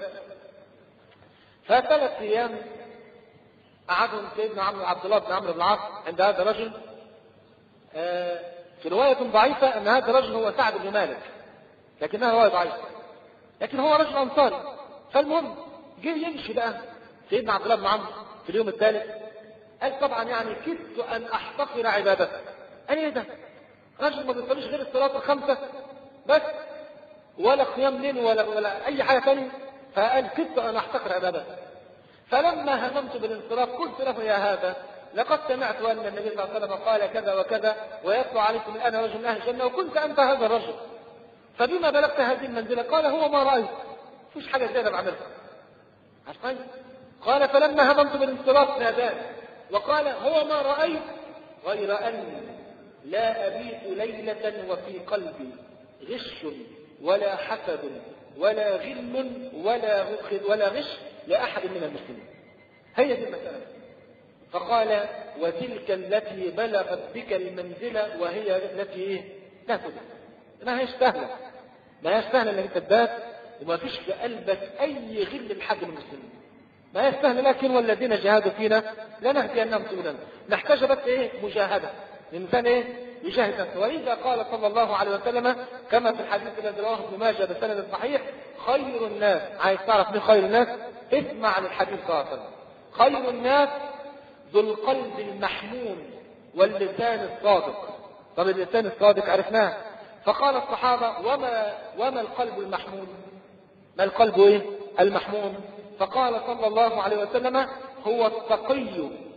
فثلاث أيام قعدهم سيدنا عمرو عبد الله بن عمرو بن العاص عند هذا الرجل. آه في رواية ضعيفة أن هذا الرجل هو سعد بن مالك، لكنها رواية ضعيفة، لكن هو رجل أنصاري. فالمهم جه يمشي بقى سيدنا عبد الله بن عمرو في اليوم الثالث، قال طبعا يعني كدت أن أحتقر عبادته. قال إيه ده؟ رجل ما بيصليش غير الصلاة الخمسة بس، ولا قيام ليل ولا ولا أي حاجة ثانية. فقال كدت أن أحتقر عبادته. فلما هممت بالانصراف قلت له يا هذا لقد سمعت أن النبي صلى الله عليه وسلم قال كذا وكذا ويطلع عليكم الآن رجل من أهل الجنة وكنت أنت هذا الرجل، فبما بلغت هذه المنزلة؟ قال هو ما رأيت، مفيش حاجة زيادة بعملها. عشان قال فلما هممت بالانصراف ناداني وقال هو ما رأيت غير أني لا أبيت ليلة وفي قلبي غش ولا حسد ولا غل ولا ولا غش لأحد من المسلمين. هي دي المسألة. فقال وتلك التي بلغت بك المنزلة وهي التي ايه؟ لا تدرك، ما هيش سهلة، ما هيش سهلة انك تبات وما فيش في قلبك اي غل لحد من المسلمين، ما هي سهلة. لكن والذين جاهدوا فينا لنهدينهم سبلنا. نحتاج بس ايه؟ مجاهدة. الانسان ايه؟ يجاهد نفسه. وإذا قال صلى الله عليه وسلم كما في الحديث الذي رواه ابن ماجه بسند صحيح خير الناس، عايز تعرف مين خير الناس؟ اسمع عن الحديث صلى الله عليه وسلم. خير الناس ذو القلب المحمول واللسان الصادق. طب اللسان الصادق عرفناه. فقال الصحابة وما وما القلب المحمول؟ ما القلب ايه؟ المحمول. فقال صلى الله عليه وسلم هو التقي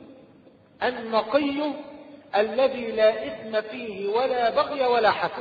النقي الذي لا إثم فيه ولا بغي ولا حسد.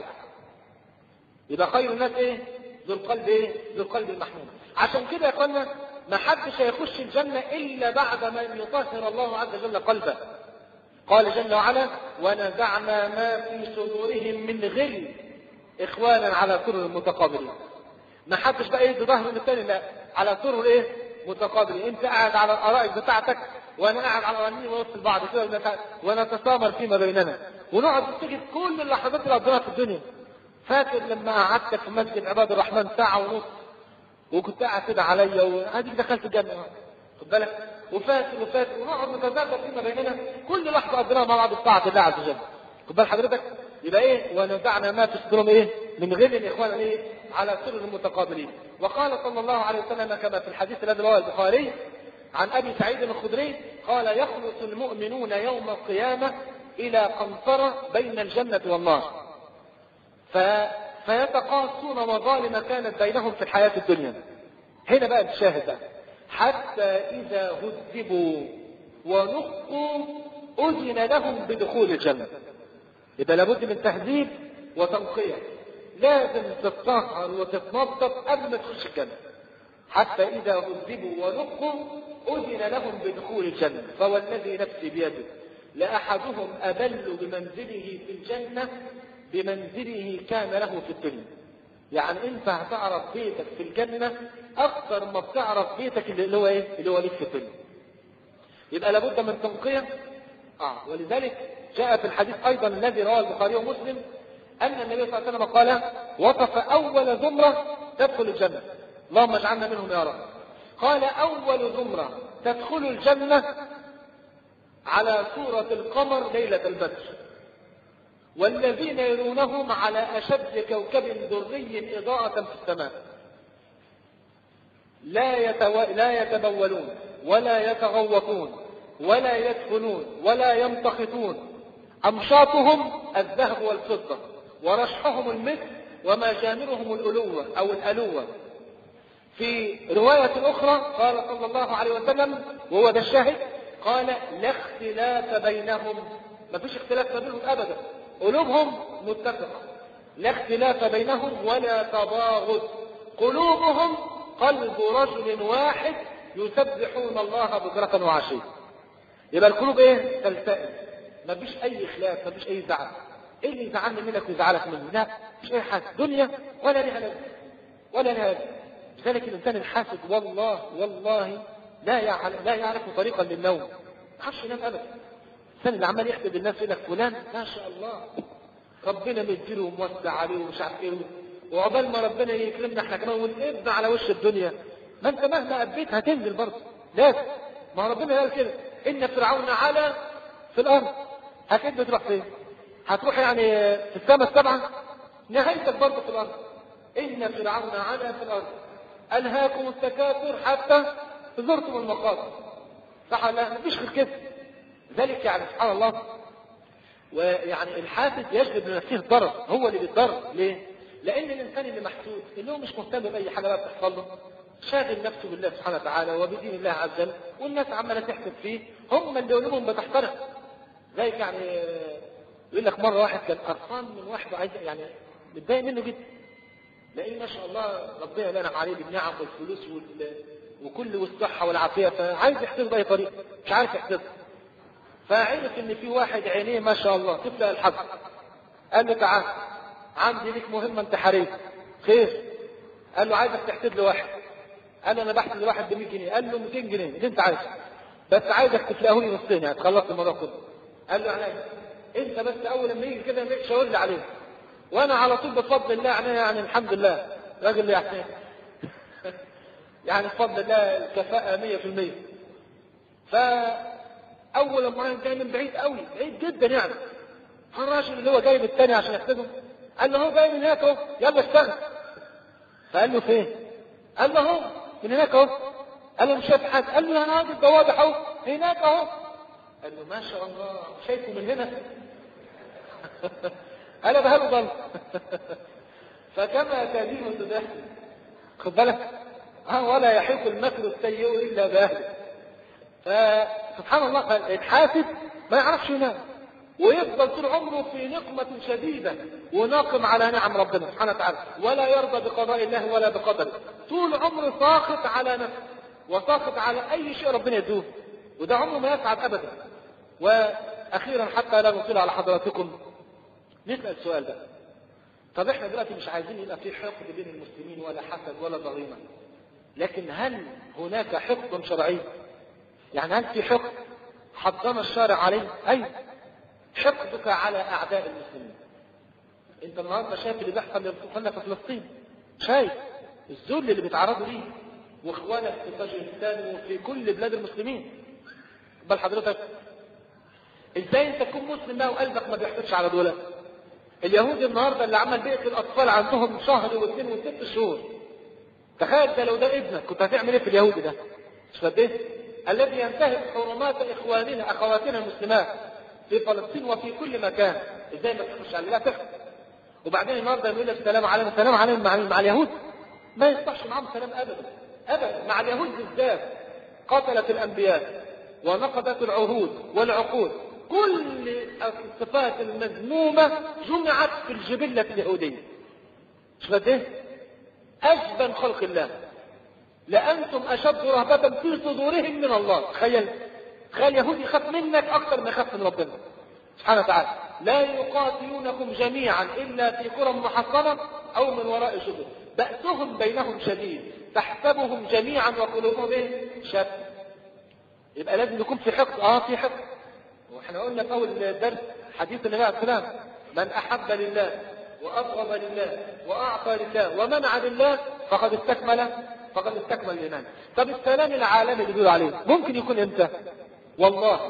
يبقى خير الناس ايه؟ ذو القلب ايه؟ ذو القلب المحمول. عشان كده يا اخوانا ما حدش هيخش الجنة إلا بعد ما يطهر الله عز وجل قلبه. قال جل وعلا ونزعنا ما في صدورهم من غل إخوانا على سرر متقابلين. ما حدش بقى يدي ظهر للثاني، لا، على سرر ايه؟ متقابلين. انت قاعد على الارائك بتاعتك وانا قاعد على الرنين ونوصل بعض كده ونتسامر فيما بيننا ونقعد نفتكر كل اللحظات اللي قضيناها في الدنيا. فاكر لما قعدتك في مسجد عباد الرحمن ساعة ونص وكنت قاعد كده عليا وهديك دخلت الجنة، خد بالك، وفاكر وفاكر ونقعد نتذاكر فيما بيننا كل لحظة قضيناها مع بعض بطاعة الله عز وجل، خد بال حضرتك. يبقى ايه؟ ونزعنا ما في صدورهم ايه؟ من غل الاخوان ايه؟ على سرر المتقابلين. وقال صلى الله عليه وسلم كما في الحديث الذي رواه البخاري عن ابي سعيد الخدري قال يخلص المؤمنون يوم القيامة الى قنطرة بين الجنة والنار ف... فيتقاصون مظالم كانت بينهم في الحياة الدنيا. هنا بقى الشاهد حتى اذا هذبوا ونقوا اذن لهم بدخول الجنة. يبقى لابد من تهذيب وتنقية، لازم تتطهر وتتنظف قبل ما تخش الجنة. حتى إذا هذبوا ونقوا أذن لهم بدخول الجنة. فوالذي نفسي بيده لأحدهم أبل بمنزله في الجنة بمنزله كان له في الدنيا. يعني أنت هتعرف بيتك في الجنة أكثر ما بتعرف بيتك اللي هو إيه؟ اللي هو ليك في الدنيا. يبقى لابد من تنقية. آه ولذلك جاء في الحديث أيضا الذي رواه البخاري ومسلم أن النبي صلى الله عليه وسلم قال وصف أول زمرة تدخل الجنة، اللهم اجعلنا منهم يا رب. قال أول زمرة تدخل الجنة على صورة القمر ليلة البدر، والذين يرونهم على أشد كوكب دري إضاءة في السماء، لا, يتو... لا يتبولون ولا يتغوطون ولا يدفنون ولا يمتخطون، أمشاطهم الذهب والفضة ورشحهم المسك ومجامرهم الألوة أو الألوة. في رواية أخرى قال صلى الله عليه وسلم وهو ده الشاهد قال لا اختلاف بينهم، ما فيش اختلاف بينهم أبدا، قلوبهم متفقة، لا اختلاف بينهم ولا تباغض، قلوبهم قلب رجل واحد يسبحون الله بكرة وعشية. يبقى القلوب ايه؟ تلتئم، ما فيش اي خلاف، ما فيش اي زعل. ايه اللي يزعلني منك ويزعلك مني؟ لا، مش اي حاجه، دنيا ولا لها لازمه ولا لها لازمه. لذلك الانسان الحاسد والله والله لا يعرف لا يعرف طريقا للنوم، ما يعرفش ينام ابدا. الانسان اللي عمال يحسد الناس يقول لك فلان ما شاء الله ربنا مديله وموسع عليه ومش عارف ايه، وعقبال ما ربنا يكرمنا احنا كمان ونقبض على وش الدنيا. ما انت مهما قبيت هتنزل برضه لازم. ما ربنا قال كده ان فرعون علا في الارض. هتقدر تروح فين؟ هتروح يعني في السماء السبعه؟ نهايتك برضه في الارض. ان فرعون علا في الارض الهاكم التكاثر حتى زرتم المقابر. صح ولا لا؟ مفيش غير كده. ذلك يعني سبحان الله، ويعني الحاسد يجلب لنفسه الضرر، هو اللي بيتضرر. ليه؟ لان الانسان اللي محسود اللي هو مش مهتم باي حاجه بقى بتحصل له، شاغل نفسه بالله سبحانه وتعالى وبدين الله عز وجل، والناس عماله تحسد فيه، هم اللي قلوبهم بتحترق. زي يعني يقول لك مره واحد كان قرفان من واحد عايز يعني متضايق منه جدا، لان ما شاء الله ربنا ينعم عليه بالنعم والفلوس وال... وكل والصحه والعافيه، فعايز يحتفظ باي طريقه مش عارف يحتفظ. فعرف ان في واحد عينيه ما شاء الله تفلق الحظ، قال له تعال عندي ليك مهمه انتحاريه. خير؟ قال له عايزك تحسد لي واحد. قال له انا بحسد لواحد ب مية جنيه. قال له ميتين جنيه اللي انت عايزه، بس عايزك تفلقه لي نصين يعني تخلص الموضوع كله. قال له يعني انت بس اول لما يجي كده شاور لي عليه، وانا على طول بفضل الله يعني يعني الحمد لله راجل يعني يعني بفضل الله الكفاءه مية في المية. فاول لما جاي من بعيد قوي بعيد جدا يعني، الراجل اللي هو جاي بالثاني عشان يحسده قال له هو جاي من هناك اهو يلا اشتغل. فقال له فين؟ قال له اهو من هناك اهو. قال له مش شايف حاجه. قال له انا راجل ده واضح اهو هناك اهو. قال له ما شاء الله شايفه من هنا انا بهله ضل فكما تدين تدين. خد بالك ها، ولا يحيق المكر السيء الا باهله. فسبحان الله الحاسد ما يعرفش ينام، ويفضل طول عمره في نقمة شديدة وناقم على نعم ربنا سبحانه وتعالى، ولا يرضى بقضاء الله ولا بقدره. طول عمره ساخط على نفسه وساخط على اي شيء ربنا يدوه، وده عمره ما يسعد ابدا. واخيرا حتى لا نطيل على حضراتكم نسأل السؤال ده. طب احنا دلوقتي مش عايزين يبقى في حقد بين المسلمين ولا حسد ولا ضغينة، لكن هل هناك حقد شرعي؟ يعني هل في حقد حضنا الشارع عليه؟ اي حقدك على اعداء المسلمين. انت النهارده شايف اللي بيحصل لاخواننا في فلسطين، شايف الذل اللي بيتعرضوا ليه، واخوانك في طاجيكستان وفي كل بلاد المسلمين. بل حضرتك ازاي انت تكون مسلم بقى وقلبك ما بيحسدش على دول؟ اليهود النهارده اللي عمل بيئه الاطفال عندهم شهر واثنين وست شهور، تخيل ده لو ده ابنك كنت هتعمل ايه في اليهودي ده؟ مش قد ايه؟ الذي ينتهك حرمات اخواننا اخواتنا المسلمات في فلسطين وفي كل مكان، ازاي ما تخش عليه؟ لا تخش. وبعدين النهارده يقول لك سلام علينا، سلام علينا مع, مع اليهود؟ ما يصحش معهم سلام ابدا ابدا. مع اليهود بالذات قتلت الانبياء ونقضت العهود والعقود، كل الصفات المذمومه جمعت في الجبله اليهوديه. مش قد ايه؟ اجبن خلق الله، لانتم اشد رهبه في صدورهم من الله. تخيل تخيل يهودي يخاف منك اكثر ما يخاف من ربنا سبحانه وتعالى. لا يقاتلونكم جميعا الا في قرى محصنه او من وراء جدر، بأسهم بينهم شديد تحسبهم جميعا وقلوبهم شتى. يبقى لازم يكون في حقد. اه في حقد. واحنا قلنا في اول درس حديث النبي عليه السلام: من احب لله وابغض لله واعطى لله ومنع لله فقد استكمل فقد استكمل الايمان. طب السلام العالمي اللي بيقولوا عليه ممكن يكون امتى؟ والله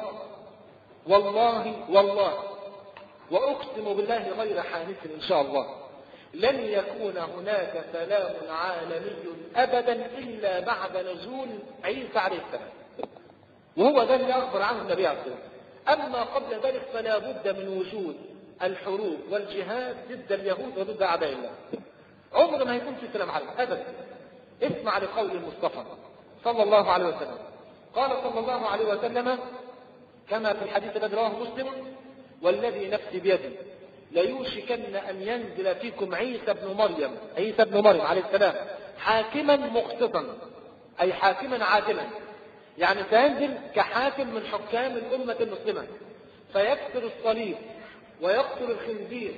والله والله واقسم بالله غير حانث ان شاء الله لن يكون هناك سلام عالمي ابدا الا بعد نزول عيسى عليه السلام، وهو ده اللي اخبر عنه النبي عليه السلام. اما قبل ذلك فلا بد من وجود الحروب والجهاد ضد اليهود وضد اعداء الله. عمر ما يكون في سلام عالمي ابدا. اسمع لقول المصطفى صلى الله عليه وسلم، قال صلى الله عليه وسلم كما في الحديث الذي رواه مسلم: والذي نفسي بيده ليوشكن ان ينزل فيكم عيسى ابن مريم عيسى ابن مريم عليه السلام حاكما مقسطا، اي حاكما عادلا، يعني سينزل كحاكم من حكام الامه المسلمه، فيكسر الصليب ويقتل الخنزير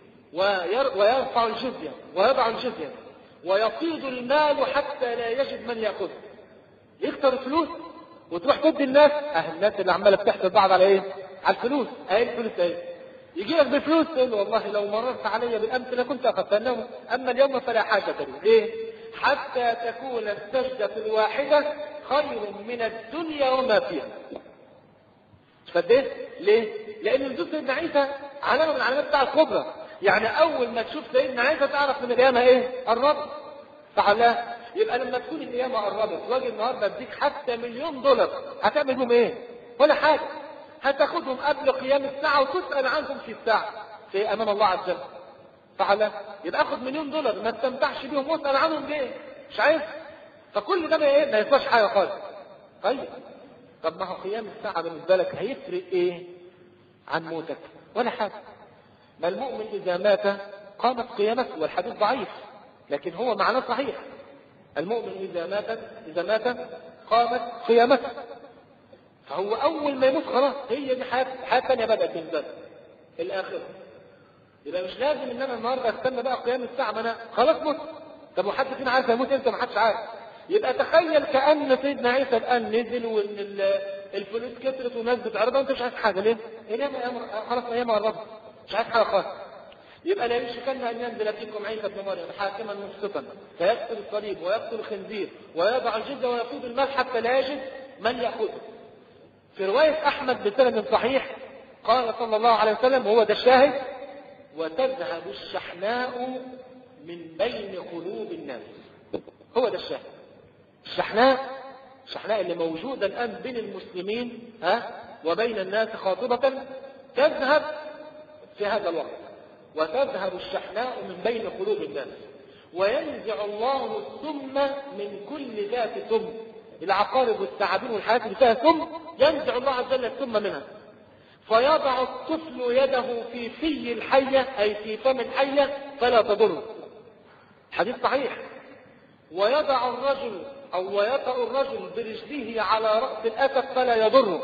ويرفع الجزيه ويضع الجزيه ويفيض المال حتى لا يجد من ياخذه. يكسر الفلوس وتروح تدي الناس، اهل الناس اللي عماله بتحسد بعض على ايه؟ على الفلوس. اهي الفلوس اهي. يجي لك بفلوس تقول له والله لو مررت علي بالامس لكنت اخذتها، اما اليوم فلا حاجه لي. ايه؟ حتى تكون السجده الواحده خير من الدنيا وما فيها. فده ليه؟ لان نزول سيدنا عيسى علامه من علامات بتاع الكبرى. يعني اول ما تشوف سيدنا عيسى تعرف من القيامه ايه؟ قربت. فعلا يبقى لما تكون القيامه قربت واجي النهارده اديك حتى مليون دولار، هتعمل بهم ايه؟ ولا حاجه. هتاخدهم قبل قيام الساعه وتسال عنهم في الساعه في امام الله عز وجل. فعلا يبقى اخد مليون دولار ما استمتعش بيهم واسال عنهم ليه؟ مش عايز. فكل ده ما ايه؟ ما يسواش حاجه خالص. طيب طب ما هو قيام الساعه بالنسبه لك هيفرق ايه عن موتك؟ ولا حاجه. ما المؤمن اذا مات قامت قيامته، والحديث ضعيف لكن هو معناه صحيح. المؤمن اذا مات اذا مات قامت قيامته. فهو اول ما يموت خلاص هي دي حياه حياه ثانيه بدات بالنسبه الاخره. يبقى مش لازم ان انا النهارده استنى بقى قيام الساعه، ما انا خلاص مت. طب وحد فينا عارف هيموت امتى؟ ما حدش عارف. يبقى تخيل كأن سيدنا عيسى الآن نزل وإن الفلوس كترت والناس بتعرضها وأنت مش عايز حاجة. ليه؟ خلاص أيام قربت مش عايز حاجة خالص. يبقى لا يشكن أن ينزل فيكم عيسى ابن مريم حاكما مقسطا فيقتل الصليب ويقتل الخنزير ويضع الجزية ويقود المال حتى لا يجد من يأخذه. في رواية أحمد بسند صحيح قال صلى الله عليه وسلم وهو ده الشاهد: وتذهب الشحناء من بين قلوب الناس. هو ده الشاهد. الشحناء الشحناء اللي موجودة الآن بين المسلمين ها وبين الناس خاطبة تذهب في هذا الوقت. وتذهب الشحناء من بين قلوب الناس وينزع الله السم من كل ذات سم. العقارب والثعابين والحياة اللي فيها سم ينزع الله عز وجل السم منها، فيضع الطفل يده في في الحية أي في فم الحية فلا تضره. حديث صحيح. ويضع الرجل أو ويطأ الرجل برجله على رأس الأسد فلا يضره.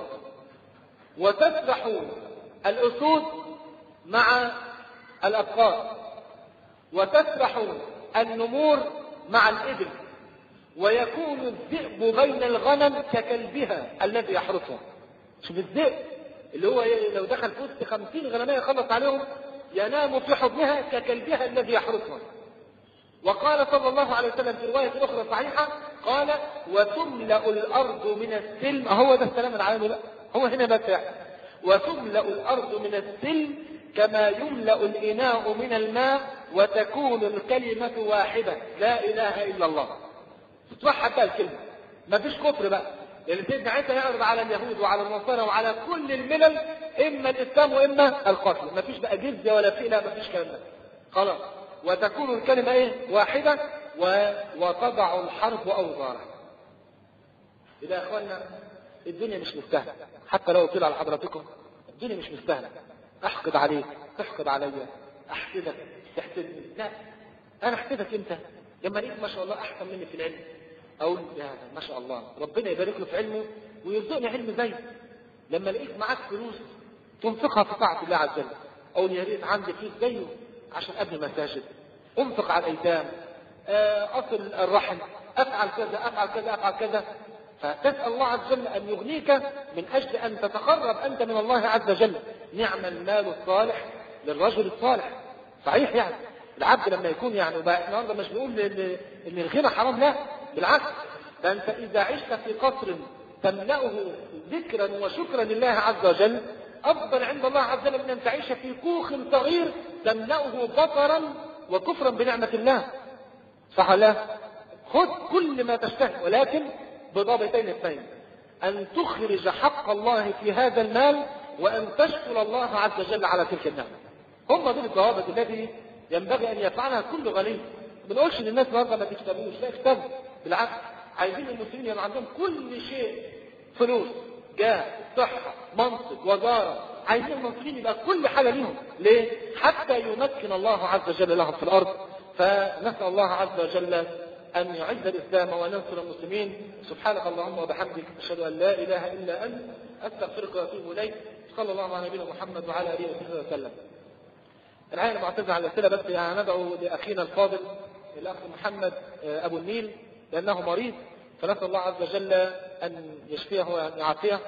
وتسبح الأسود مع الأبقار، وتسبح النمور مع الإبل، ويكون الذئب بين الغنم ككلبها الذي يحرسها. شوف الذئب اللي هو لو دخل في وسط خمسين غنمية يخلص عليهم ينام في حضنها ككلبها الذي يحرسها. وقال صلى الله عليه وسلم في رواية أخرى صحيحة قال: وتملأ الأرض من السلم. هو ده السلام العالمي بقى، هو هنا بس يعني. وتملأ الأرض من السلم كما يملأ الإناء من الماء وتكون الكلمة واحدة لا إله إلا الله. تتوحد بقى الكلمة، ما فيش كفر بقى. لأن سيدنا عيسى يعرض على اليهود وعلى النصارى وعلى كل الملل إما الإسلام وإما القتل. ما فيش بقى جزية ولا فئة، لا ما فيش كلام ده خلاص. وتكون الكلمة ايه؟ واحدة. و... وتضع الحرب أوزارها. إذا أخوانا الدنيا مش مستاهلة، حتى لو قلت على حضراتكم الدنيا مش مستاهلة. أحقد عليك، تحقد عليا، أحسدك، تحسدني. لا، أنا أحسدك إمتى؟ لما لقيت ما شاء الله أحسن مني في العلم أقول يا ما شاء الله ربنا يبارك له في علمه ويرزقني علم زيه. لما لقيت معاك فلوس تنفقها في طاعة الله عز وجل أقول يا ريت عندي فلوس زيه عشان ابني مساجد، انفق على الايتام، اصل الرحم، افعل كذا افعل كذا افعل كذا. فتسال الله عز وجل ان يغنيك من اجل ان تتقرب انت من الله عز وجل. نعم المال الصالح للرجل الصالح. صحيح يعني العبد لما يكون يعني وبقى النهارده مش بنقول ان الغنى حرام، لا بالعكس. فانت اذا عشت في قصر تملأه ذكرا وشكرا لله عز وجل أفضل عند الله عز وجل من أن تعيش في كوخ صغير تملأه بطرا وكفرا بنعمة الله. صح لا؟ خذ كل ما تشتهي ولكن بضابطين اثنين: أن تخرج حق الله في هذا المال وأن تشكر الله عز وجل على تلك النعمة. هم دول الضوابط التي ينبغي أن يفعلها كل غني. ما بنقولش للناس النهارده ما تكتبوش، لا اكتبوا. بالعكس عايزين المسلمين يبقى عندهم كل شيء، فلوس، جاه، صحة، منصب، وزارة. عايزين المسلمين يبقى كل حاجة لهم. ليه؟ حتى يمكن الله عز وجل لهم في الأرض. فنسأل الله عز وجل أن يعز الإسلام وننصر المسلمين. سبحانك اللهم وبحمدك أشهد أن لا إله إلا أنت أستغفرك وأتوب إليك. صلى الله على نبينا محمد وعلى آله وصحبه وسلم. الآن معتذر على الأسئلة، بس هندعو لأخينا الفاضل الأخ محمد أبو النيل لأنه مريض، فنسأل الله عز وجل أن يشفيه وأن يعافيه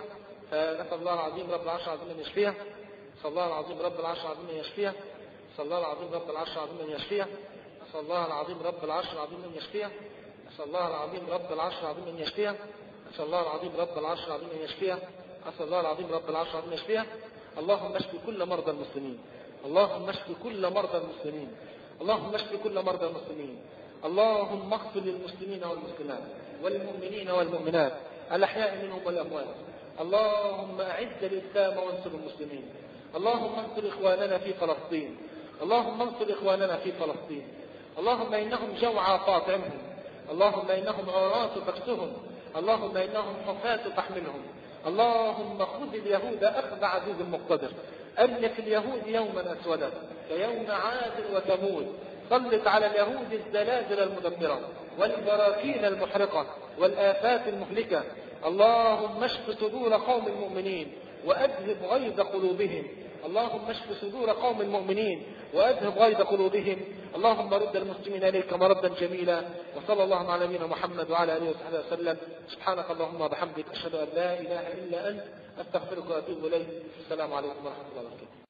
فنسأل الله العظيم رب العرش العظيم أن يشفيه. نسأل الله العظيم رب العرش العظيم أن يشفيه. نسأل الله العظيم رب العرش العظيم أن يشفيه. نسأل الله العظيم رب العرش العظيم أن يشفيه. نسأل الله العظيم رب العرش العظيم أن يشفيه. نسأل الله العظيم رب العرش العظيم أن يشفيه. نسأل الله العظيم رب العرش العظيم أن يشفيه. اللهم اشف كل مرضى المسلمين. اللهم اشف كل مرضى المسلمين. اللهم اشف كل مرضى المسلمين. اللهم اغفر للمسلمين والمسلمات والمؤمنين والمؤمنات الأحياء منهم والأموات. اللهم أعز الإسلام وانصر المسلمين. اللهم انصر إخواننا في فلسطين. اللهم انصر إخواننا في فلسطين. اللهم إنهم جوعى فاطعمهم. اللهم إنهم عراة فاكسهم. اللهم إنهم حفاة فاحملهم. اللهم خذ اليهود أخذ عزيز مقتدر. ألف اليهود يوما أسودا كيوم عاد وثمود. سلط على اليهود الزلازل المدمرة والبراكين المحرقة والآفات المهلكة. اللهم اشف صدور قوم المؤمنين وأذهب غيظ قلوبهم. اللهم اشف صدور قوم المؤمنين وأذهب غيظ قلوبهم. اللهم رد المسلمين إليك مردا جميلا. وصلى الله على نبينا محمد وعلى آله وصحبه وسلم. سبحانك اللهم وبحمدك أشهد أن لا إله إلا أنت أستغفرك وأتوب إليك. السلام عليكم ورحمة الله وبركاته.